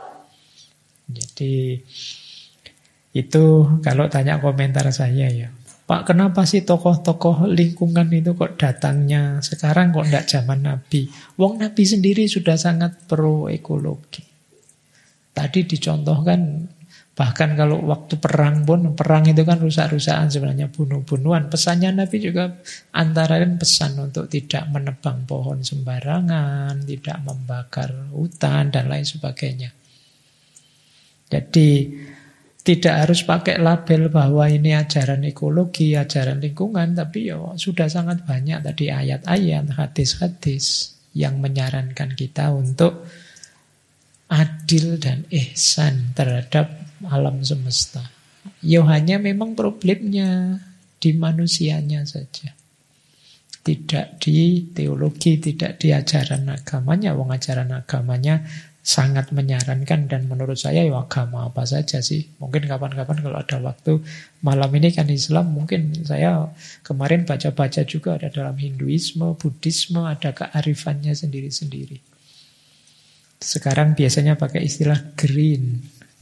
Jadi itu kalau tanya komentar saya ya, Pak, kenapa sih tokoh-tokoh lingkungan itu kok datangnya sekarang, kok tidak zaman Nabi? Wong Nabi sendiri sudah sangat pro ekologi. Tadi dicontohkan, bahkan kalau waktu perang pun, perang itu kan rusak-rusakan sebenarnya, bunuh-bunuhan. Pesannya Nabi juga antara lain pesan untuk tidak menebang pohon sembarangan, tidak membakar hutan, dan lain sebagainya. Jadi tidak harus pakai label bahwa ini ajaran ekologi, ajaran lingkungan, tapi ya sudah sangat banyak tadi ayat-ayat, hadis-hadis yang menyarankan kita untuk adil dan ihsan terhadap alam semesta. Ya hanya memang problemnya di manusianya saja. Tidak di teologi, tidak di ajaran agamanya. Wong ajaran agamanya sangat menyarankan, dan menurut saya ya agama apa saja sih. Mungkin kapan-kapan kalau ada waktu, malam ini kan Islam, mungkin saya kemarin baca-baca juga ada dalam Hinduisme, Buddhisme, ada kearifannya sendiri-sendiri. Sekarang biasanya pakai istilah green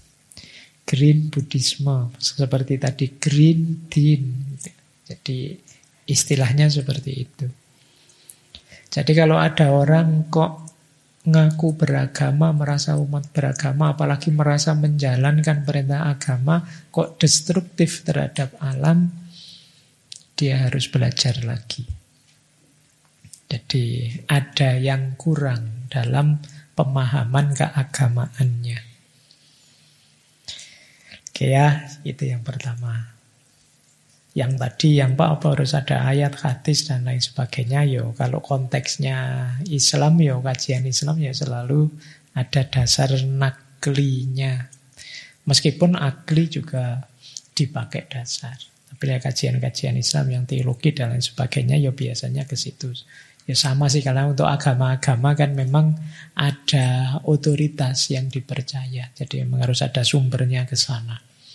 Buddhisme, seperti tadi green din. Jadi istilahnya seperti itu. Jadi kalau ada orang kok ngaku beragama, merasa umat beragama, apalagi merasa menjalankan perintah agama, kok destruktif terhadap alam, dia harus belajar lagi. Jadi ada yang kurang dalam pemahaman keagamaannya. Oke ya, itu yang pertama. Yang tadi yang apa harus ada ayat, hadis dan lain sebagainya. Yo, kalau konteksnya Islam, yo kajian Islam ya selalu ada dasar naklinya. Meskipun akli juga dipakai dasar. Tapi ya kajian-kajian Islam yang teologi dan lain sebagainya ya biasanya ke situ. Ya sama sih, karena untuk agama-agama kan memang ada otoritas yang dipercaya. Jadi memang harus ada sumbernya ke sana.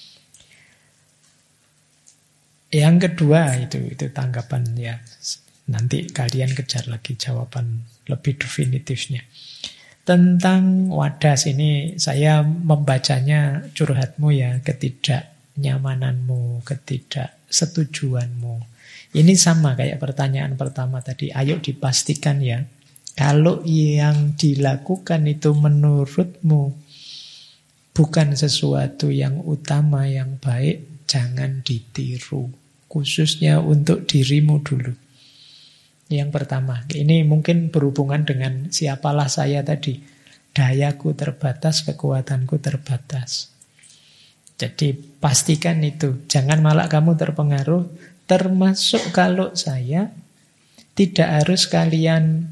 Yang kedua itu tanggapan ya. Nanti kalian kejar lagi jawaban lebih definitifnya. Tentang wadas ini saya membacanya curhatmu ya, ketidaknyamananmu, ketidaksetujuanmu. Ini sama kayak pertanyaan pertama tadi. Ayo dipastikan ya, kalau yang dilakukan itu menurutmu bukan sesuatu yang utama, yang baik, jangan ditiru. Khususnya untuk dirimu dulu. Yang pertama, ini mungkin berhubungan dengan siapalah saya tadi. Dayaku terbatas, kekuatanku terbatas. Jadi pastikan itu. Jangan malah kamu terpengaruh. Termasuk kalau saya tidak harus kalian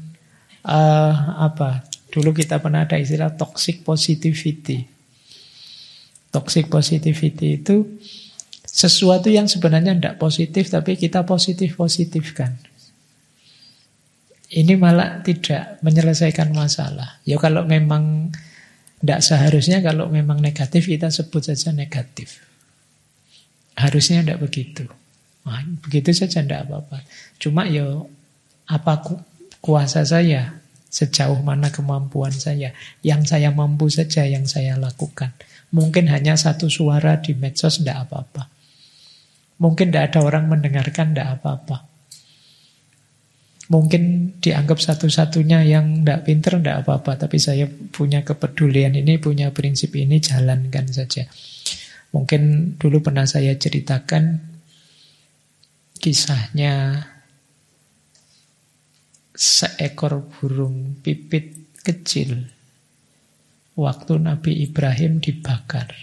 dulu kita pernah ada istilah toxic positivity. Toxic positivity itu sesuatu yang sebenarnya tidak positif, tapi kita positif-positifkan. Ini malah tidak menyelesaikan masalah. Ya kalau memang tidak seharusnya, kalau memang negatif kita sebut saja negatif. Harusnya tidak begitu. Nah, begitu saja tidak apa-apa. Cuma ya apa kuasa saya, sejauh mana kemampuan saya. Yang saya mampu saja yang saya lakukan. Mungkin hanya satu suara di medsos tidak apa-apa. Mungkin tidak ada orang mendengarkan, tidak apa-apa. Mungkin dianggap satu-satunya yang tidak pinter, tidak apa-apa. Tapi saya punya kepedulian ini, punya prinsip ini, jalankan saja. Mungkin dulu pernah saya ceritakan kisahnya seekor burung pipit kecil waktu Nabi Ibrahim dibakar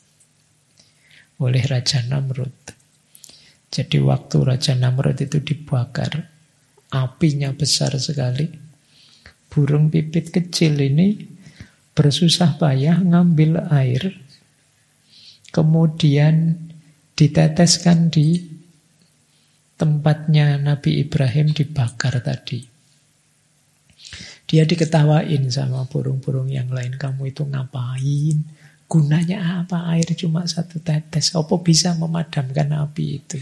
oleh Raja Namrud. Jadi waktu Raja Namrud itu dibakar, apinya besar sekali. Burung pipit kecil ini bersusah payah ngambil air, kemudian diteteskan di tempatnya Nabi Ibrahim dibakar tadi. Dia diketawain sama burung-burung yang lain. Kamu itu ngapain? Gunanya apa? Air cuma satu tetes. Apa bisa memadamkan api itu?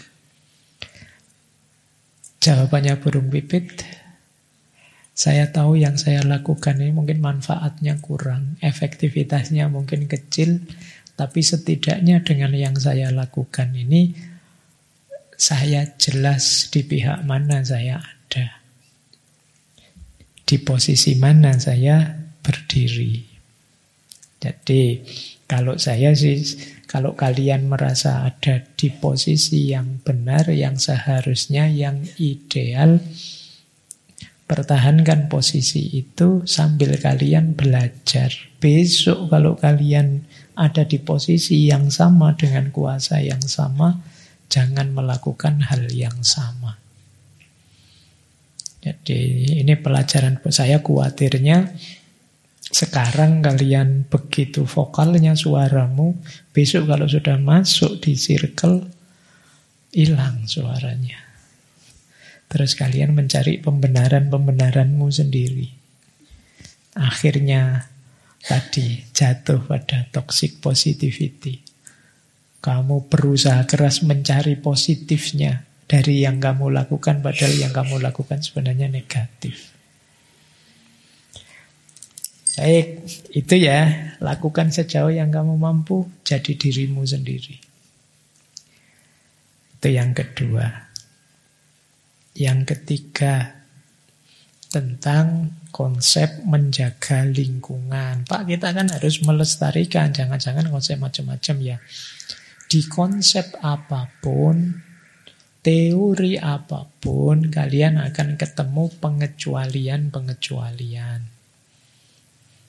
Jawabannya burung pipit, saya tahu yang saya lakukan ini mungkin manfaatnya kurang, efektivitasnya mungkin kecil, tapi setidaknya dengan yang saya lakukan ini, saya jelas di pihak mana saya ada, di posisi mana saya berdiri. Jadi kalau saya sih, kalau kalian merasa ada di posisi yang benar, yang seharusnya, yang ideal, pertahankan posisi itu sambil kalian belajar. Besok kalau kalian ada di posisi yang sama dengan kuasa yang sama, jangan melakukan hal yang sama. Jadi ini pelajaran buat saya. Khawatirnya sekarang kalian begitu vokalnya suaramu, besok kalau sudah masuk di circle, hilang suaranya. Terus kalian mencari pembenaran-pembenaranmu sendiri. Akhirnya tadi jatuh pada toxic positivity. Kamu berusaha keras mencari positifnya dari yang kamu lakukan, padahal yang kamu lakukan sebenarnya negatif. Baik, itu ya, lakukan sejauh yang kamu mampu, jadi dirimu sendiri. Itu yang kedua. Yang ketiga, tentang konsep menjaga lingkungan. Pak, kita kan harus melestarikan, jangan-jangan konsep macam-macam ya. Di konsep apapun, teori apapun, kalian akan ketemu pengecualian-pengecualian.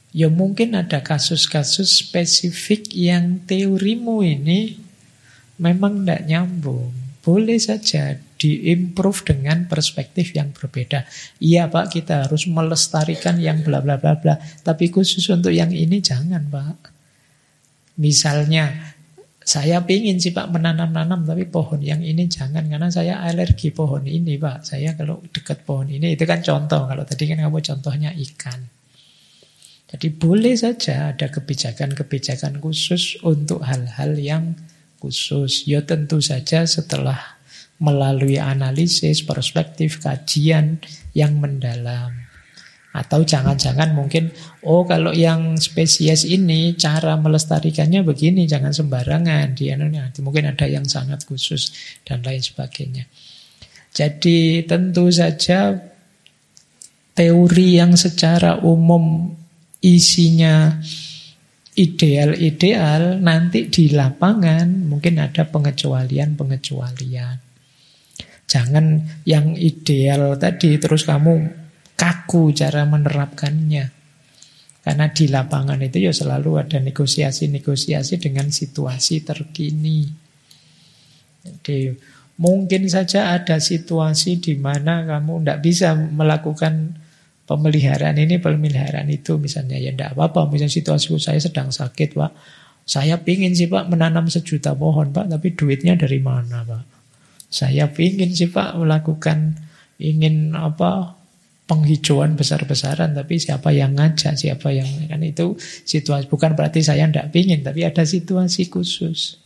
Ya mungkin ada kasus-kasus spesifik yang teorimu ini memang tidak nyambung. Boleh saja diimprove dengan perspektif yang berbeda. Iya Pak, kita harus melestarikan yang bla bla bla bla. Tapi khusus untuk yang ini jangan Pak. Misalnya, saya pingin sih Pak menanam-nanam, tapi pohon yang ini jangan. Karena saya alergi pohon ini Pak. Saya kalau dekat pohon ini, itu kan contoh. Kalau tadi kan kamu contohnya ikan. Jadi boleh saja ada kebijakan-kebijakan khusus untuk hal-hal yang khusus. Ya tentu saja setelah melalui analisis, perspektif, kajian yang mendalam. Atau jangan-jangan mungkin, oh kalau yang spesies ini cara melestarikannya begini, jangan sembarangan. Mungkin ada yang sangat khusus dan lain sebagainya. Jadi tentu saja teori yang secara umum isinya ideal-ideal, nanti di lapangan mungkin ada pengecualian-pengecualian. Jangan yang ideal tadi terus kamu kaku cara menerapkannya. Karena di lapangan itu ya selalu ada negosiasi-negosiasi dengan situasi terkini. Jadi mungkin saja ada situasi di mana kamu tidak bisa melakukan pemeliharaan ini, pemeliharaan itu misalnya. Ya tidak apa-apa, misalnya situasi saya sedang sakit Pak. Saya pingin sih Pak menanam 1 juta pohon Pak, tapi duitnya dari mana Pak? Saya pingin sih Pak melakukan penghijauan besar-besaran, tapi siapa yang ngajak, siapa yang kan itu situasi. Bukan berarti saya tidak pingin, tapi ada situasi khusus.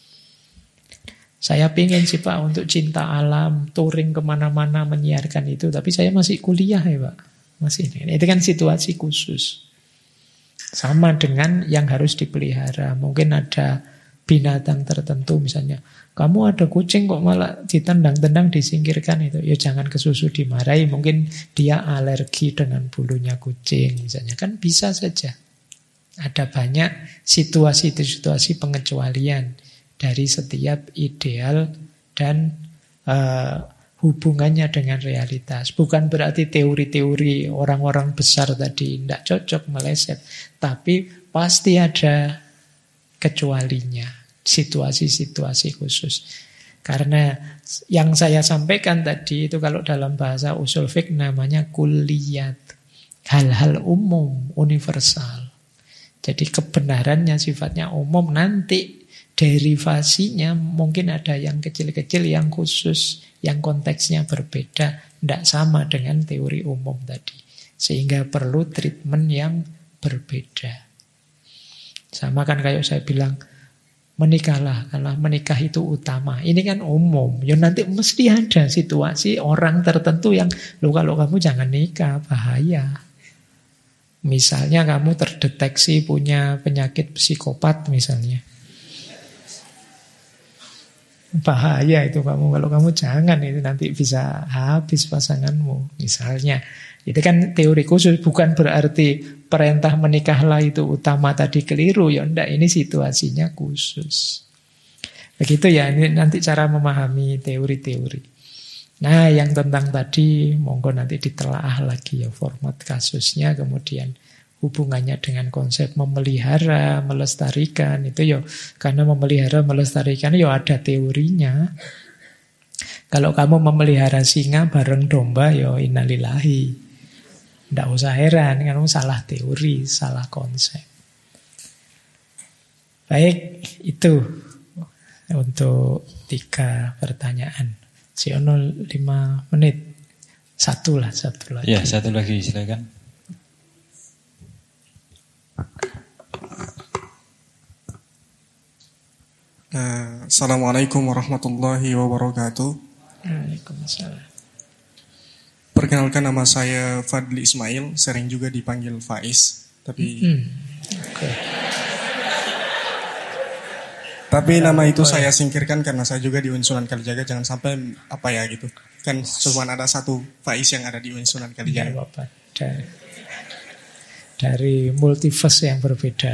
Saya pingin sih Pak untuk cinta alam, touring kemana-mana menyiarkan itu, tapi saya masih kuliah ya Pak. Masih itu kan situasi khusus. Sama dengan yang harus dipelihara. Mungkin ada binatang tertentu misalnya. Kamu ada kucing kok malah ditendang-tendang, disingkirkan itu. Ya jangan kesusu dimarahi. Mungkin dia alergi dengan bulunya kucing misalnya. Kan bisa saja. Ada banyak situasi-situasi pengecualian dari setiap ideal dan hubungannya dengan realitas. Bukan berarti teori-teori orang-orang besar tadi tidak cocok, meleset. Tapi pasti ada kecualinya, situasi-situasi khusus. Karena yang saya sampaikan tadi itu kalau dalam bahasa usul fiqh namanya kulliyat. Hal-hal umum, universal. Jadi kebenarannya sifatnya umum, nanti derivasinya mungkin ada yang kecil-kecil, yang khusus, yang konteksnya berbeda, tidak sama dengan teori umum tadi. Sehingga perlu treatment yang berbeda. Sama kan kayak saya bilang, menikahlah, karena menikah itu utama. Ini kan umum. Ya nanti mesti ada situasi orang tertentu yang, kalau kamu jangan nikah, bahaya. Misalnya kamu terdeteksi punya penyakit psikopat misalnya. Bahaya itu kamu. Kalau kamu jangan, itu nanti bisa habis pasanganmu misalnya. Itu kan teori khusus, bukan berarti perintah menikahlah itu utama tadi keliru. Ya enggak, ini situasinya khusus. Begitu ya, ini nanti cara memahami teori-teori. Nah, yang tentang tadi monggo nanti ditelaah lagi ya format kasusnya, kemudian hubungannya dengan konsep memelihara, melestarikan itu ya, karena memelihara, melestarikan ya ada teorinya. Kalau kamu memelihara singa bareng domba ya innalillahi. Tidak usah heran, kamu salah teori, salah konsep. Baik, itu untuk 3 pertanyaan. Siono 5 menit. Satu lagi. Ya, satu lagi silakan. Assalamualaikum warahmatullahi wabarakatuh. Waalaikumsalam. Perkenalkan, nama saya Fadli Ismail, sering juga dipanggil Faiz, tapi okay. Tapi nama itu saya singkirkan karena saya juga di UIN Sunan Kalijaga, jangan sampai gitu. Kan cuma ada satu Faiz yang ada di UIN Sunan Kalijaga. Dari multiverse yang berbeda.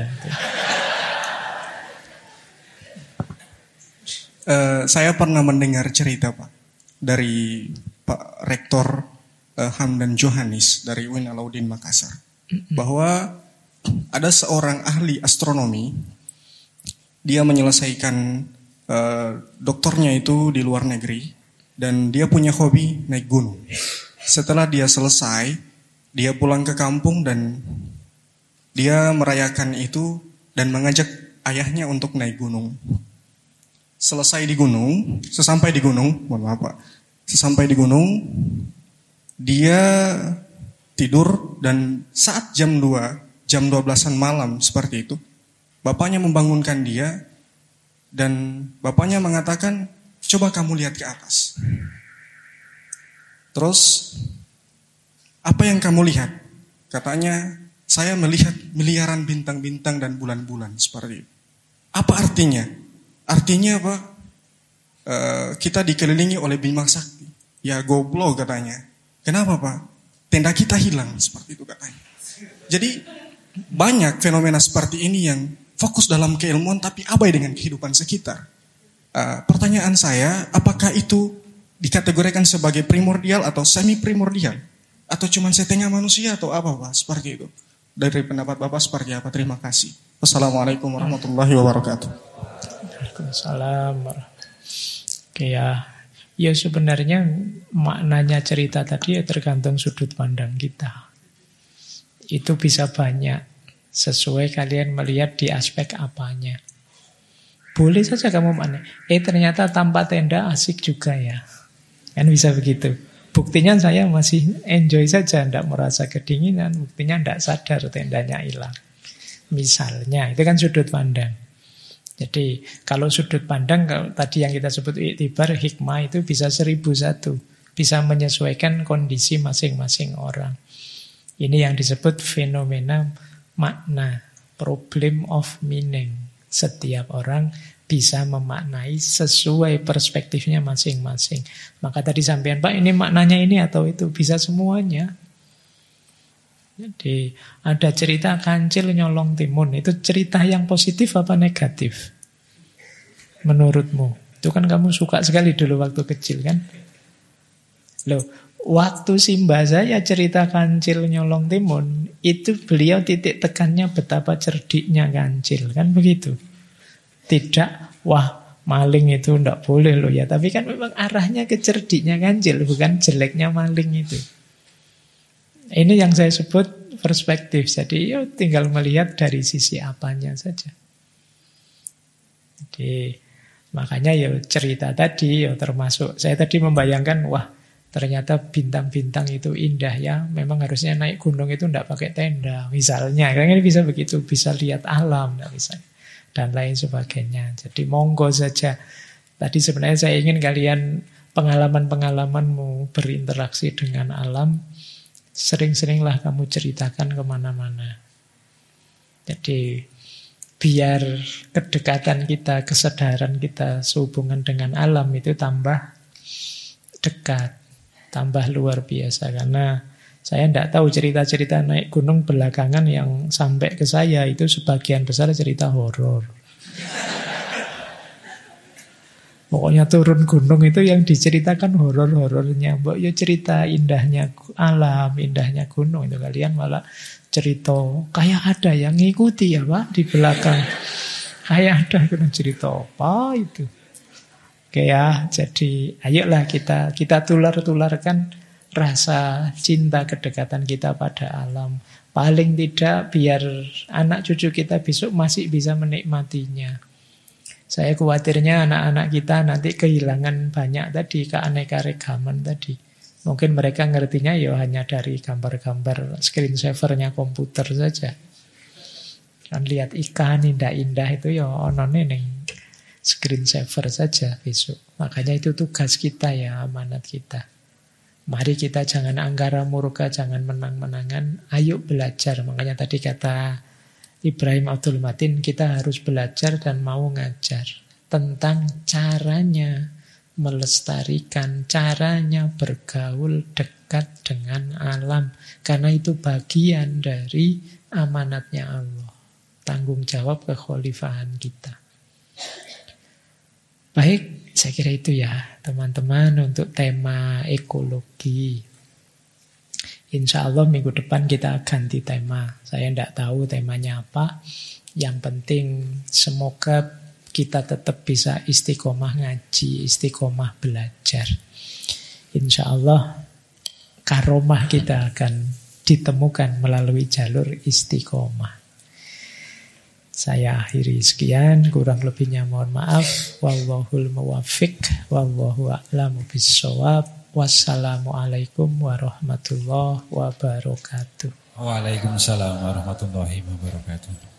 Saya pernah mendengar cerita Pak dari Pak Rektor Hamdan Johanis dari UIN Alauddin Makassar, bahwa ada seorang ahli astronomi, dia menyelesaikan doktornya itu di luar negeri, dan dia punya hobi naik gunung. Setelah dia selesai, dia pulang ke kampung dan dia merayakan itu dan mengajak ayahnya untuk naik gunung. Sesampai di gunung, dia tidur, dan saat jam 12-an malam seperti itu, bapaknya membangunkan dia, dan bapaknya mengatakan, coba kamu lihat ke atas. Terus, apa yang kamu lihat? Katanya, saya melihat miliaran bintang-bintang dan bulan-bulan seperti itu. Apa artinya? Artinya apa? Kita dikelilingi oleh bima sakti. Ya goblok katanya. Kenapa Pak? Tenda kita hilang seperti itu katanya. Jadi banyak fenomena seperti ini yang fokus dalam keilmuan tapi abai dengan kehidupan sekitar. Pertanyaan saya, apakah itu dikategorikan sebagai primordial atau semi primordial? Atau cuma setengah manusia atau apa Pak? Seperti itu. Dari pendapat Bapak seperti apa? Terima kasih. Wassalamualaikum warahmatullahi wabarakatuh. Waalaikumsalam. Oke ya sebenarnya maknanya cerita tadi ya tergantung sudut pandang kita. Itu bisa banyak sesuai kalian melihat di aspek apanya. Boleh saja kamu makna, ternyata tanpa tenda asik juga ya. Kan bisa begitu. Buktinya saya masih enjoy saja, tidak merasa kedinginan. Buktinya tidak sadar tendanya hilang. Misalnya, itu kan sudut pandang. Jadi kalau sudut pandang, kalau tadi yang kita sebut iktibar, hikmah itu bisa 1001. Bisa menyesuaikan kondisi masing-masing orang. Ini yang disebut fenomena makna, problem of meaning. Setiap orang bisa memaknai sesuai perspektifnya masing-masing. Maka tadi sampean, Pak, ini maknanya ini atau itu, bisa semuanya. Jadi ada cerita kancil nyolong timun. Itu cerita yang positif apa negatif? Menurutmu? Itu kan kamu suka sekali dulu waktu kecil kan? Loh, waktu simbah saya cerita kancil nyolong timun, itu beliau titik tekannya betapa cerdiknya kancil. Kan begitu? Tidak, wah maling itu tidak boleh loh ya. Tapi kan memang arahnya ke cerdiknya kancil, bukan jeleknya maling itu. Ini yang saya sebut perspektif. Jadi tinggal melihat dari sisi apanya saja. Jadi makanya cerita tadi termasuk. Saya tadi membayangkan, wah ternyata bintang-bintang itu indah ya. Memang harusnya naik gunung itu tidak pakai tenda. Misalnya, kan ini bisa begitu. Bisa lihat alam, tidak bisa. Dan lain sebagainya. Jadi monggo saja. Tadi sebenarnya saya ingin kalian pengalaman-pengalamanmu berinteraksi dengan alam. Sering-seringlah kamu ceritakan kemana-mana. Jadi biar kedekatan kita, kesadaran kita sehubungan dengan alam itu tambah dekat, tambah luar biasa. Karena saya tidak tahu cerita-cerita naik gunung belakangan yang sampai ke saya itu sebagian besar cerita horor. Pokoknya turun gunung itu yang diceritakan horor-horornya. Mbok ya cerita indahnya alam, indahnya gunung itu kalian malah cerita kayak ada yang ngikuti ya Pak di belakang. Kayak ada cerita apa itu. Oke ya, jadi ayolah kita tular-tularkan rasa cinta kedekatan kita pada alam. Paling tidak biar anak cucu kita besok masih bisa menikmatinya. Saya khawatirnya anak-anak kita nanti kehilangan banyak tadi, keanekaragaman tadi. Mungkin mereka ngertinya hanya dari gambar-gambar screensavernya komputer saja. Kan lihat ikan indah-indah itu onone ning screensaver saja besok. Makanya itu tugas kita amanat kita. Mari kita jangan angkara murka, jangan menang-menangan. Ayo belajar. Makanya tadi kata Ibrahim Abdul Matin, kita harus belajar dan mau ngajar tentang caranya melestarikan, caranya bergaul dekat dengan alam. Karena itu bagian dari amanatnya Allah. Tanggung jawab kekhalifahan kita. Baik, saya kira itu teman-teman untuk tema ekologi. Insya Allah minggu depan kita ganti tema. Saya tidak tahu temanya apa. Yang penting semoga kita tetap bisa istiqomah ngaji, istiqomah belajar. Insya Allah karomah kita akan ditemukan melalui jalur istiqomah. Saya akhiri sekian, kurang lebihnya mohon maaf. Wallahul muwaffiq, wallahu a'lamu bissawab. Wassalamualaikum warahmatullahi wabarakatuh. Waalaikumsalam warahmatullahi wabarakatuh.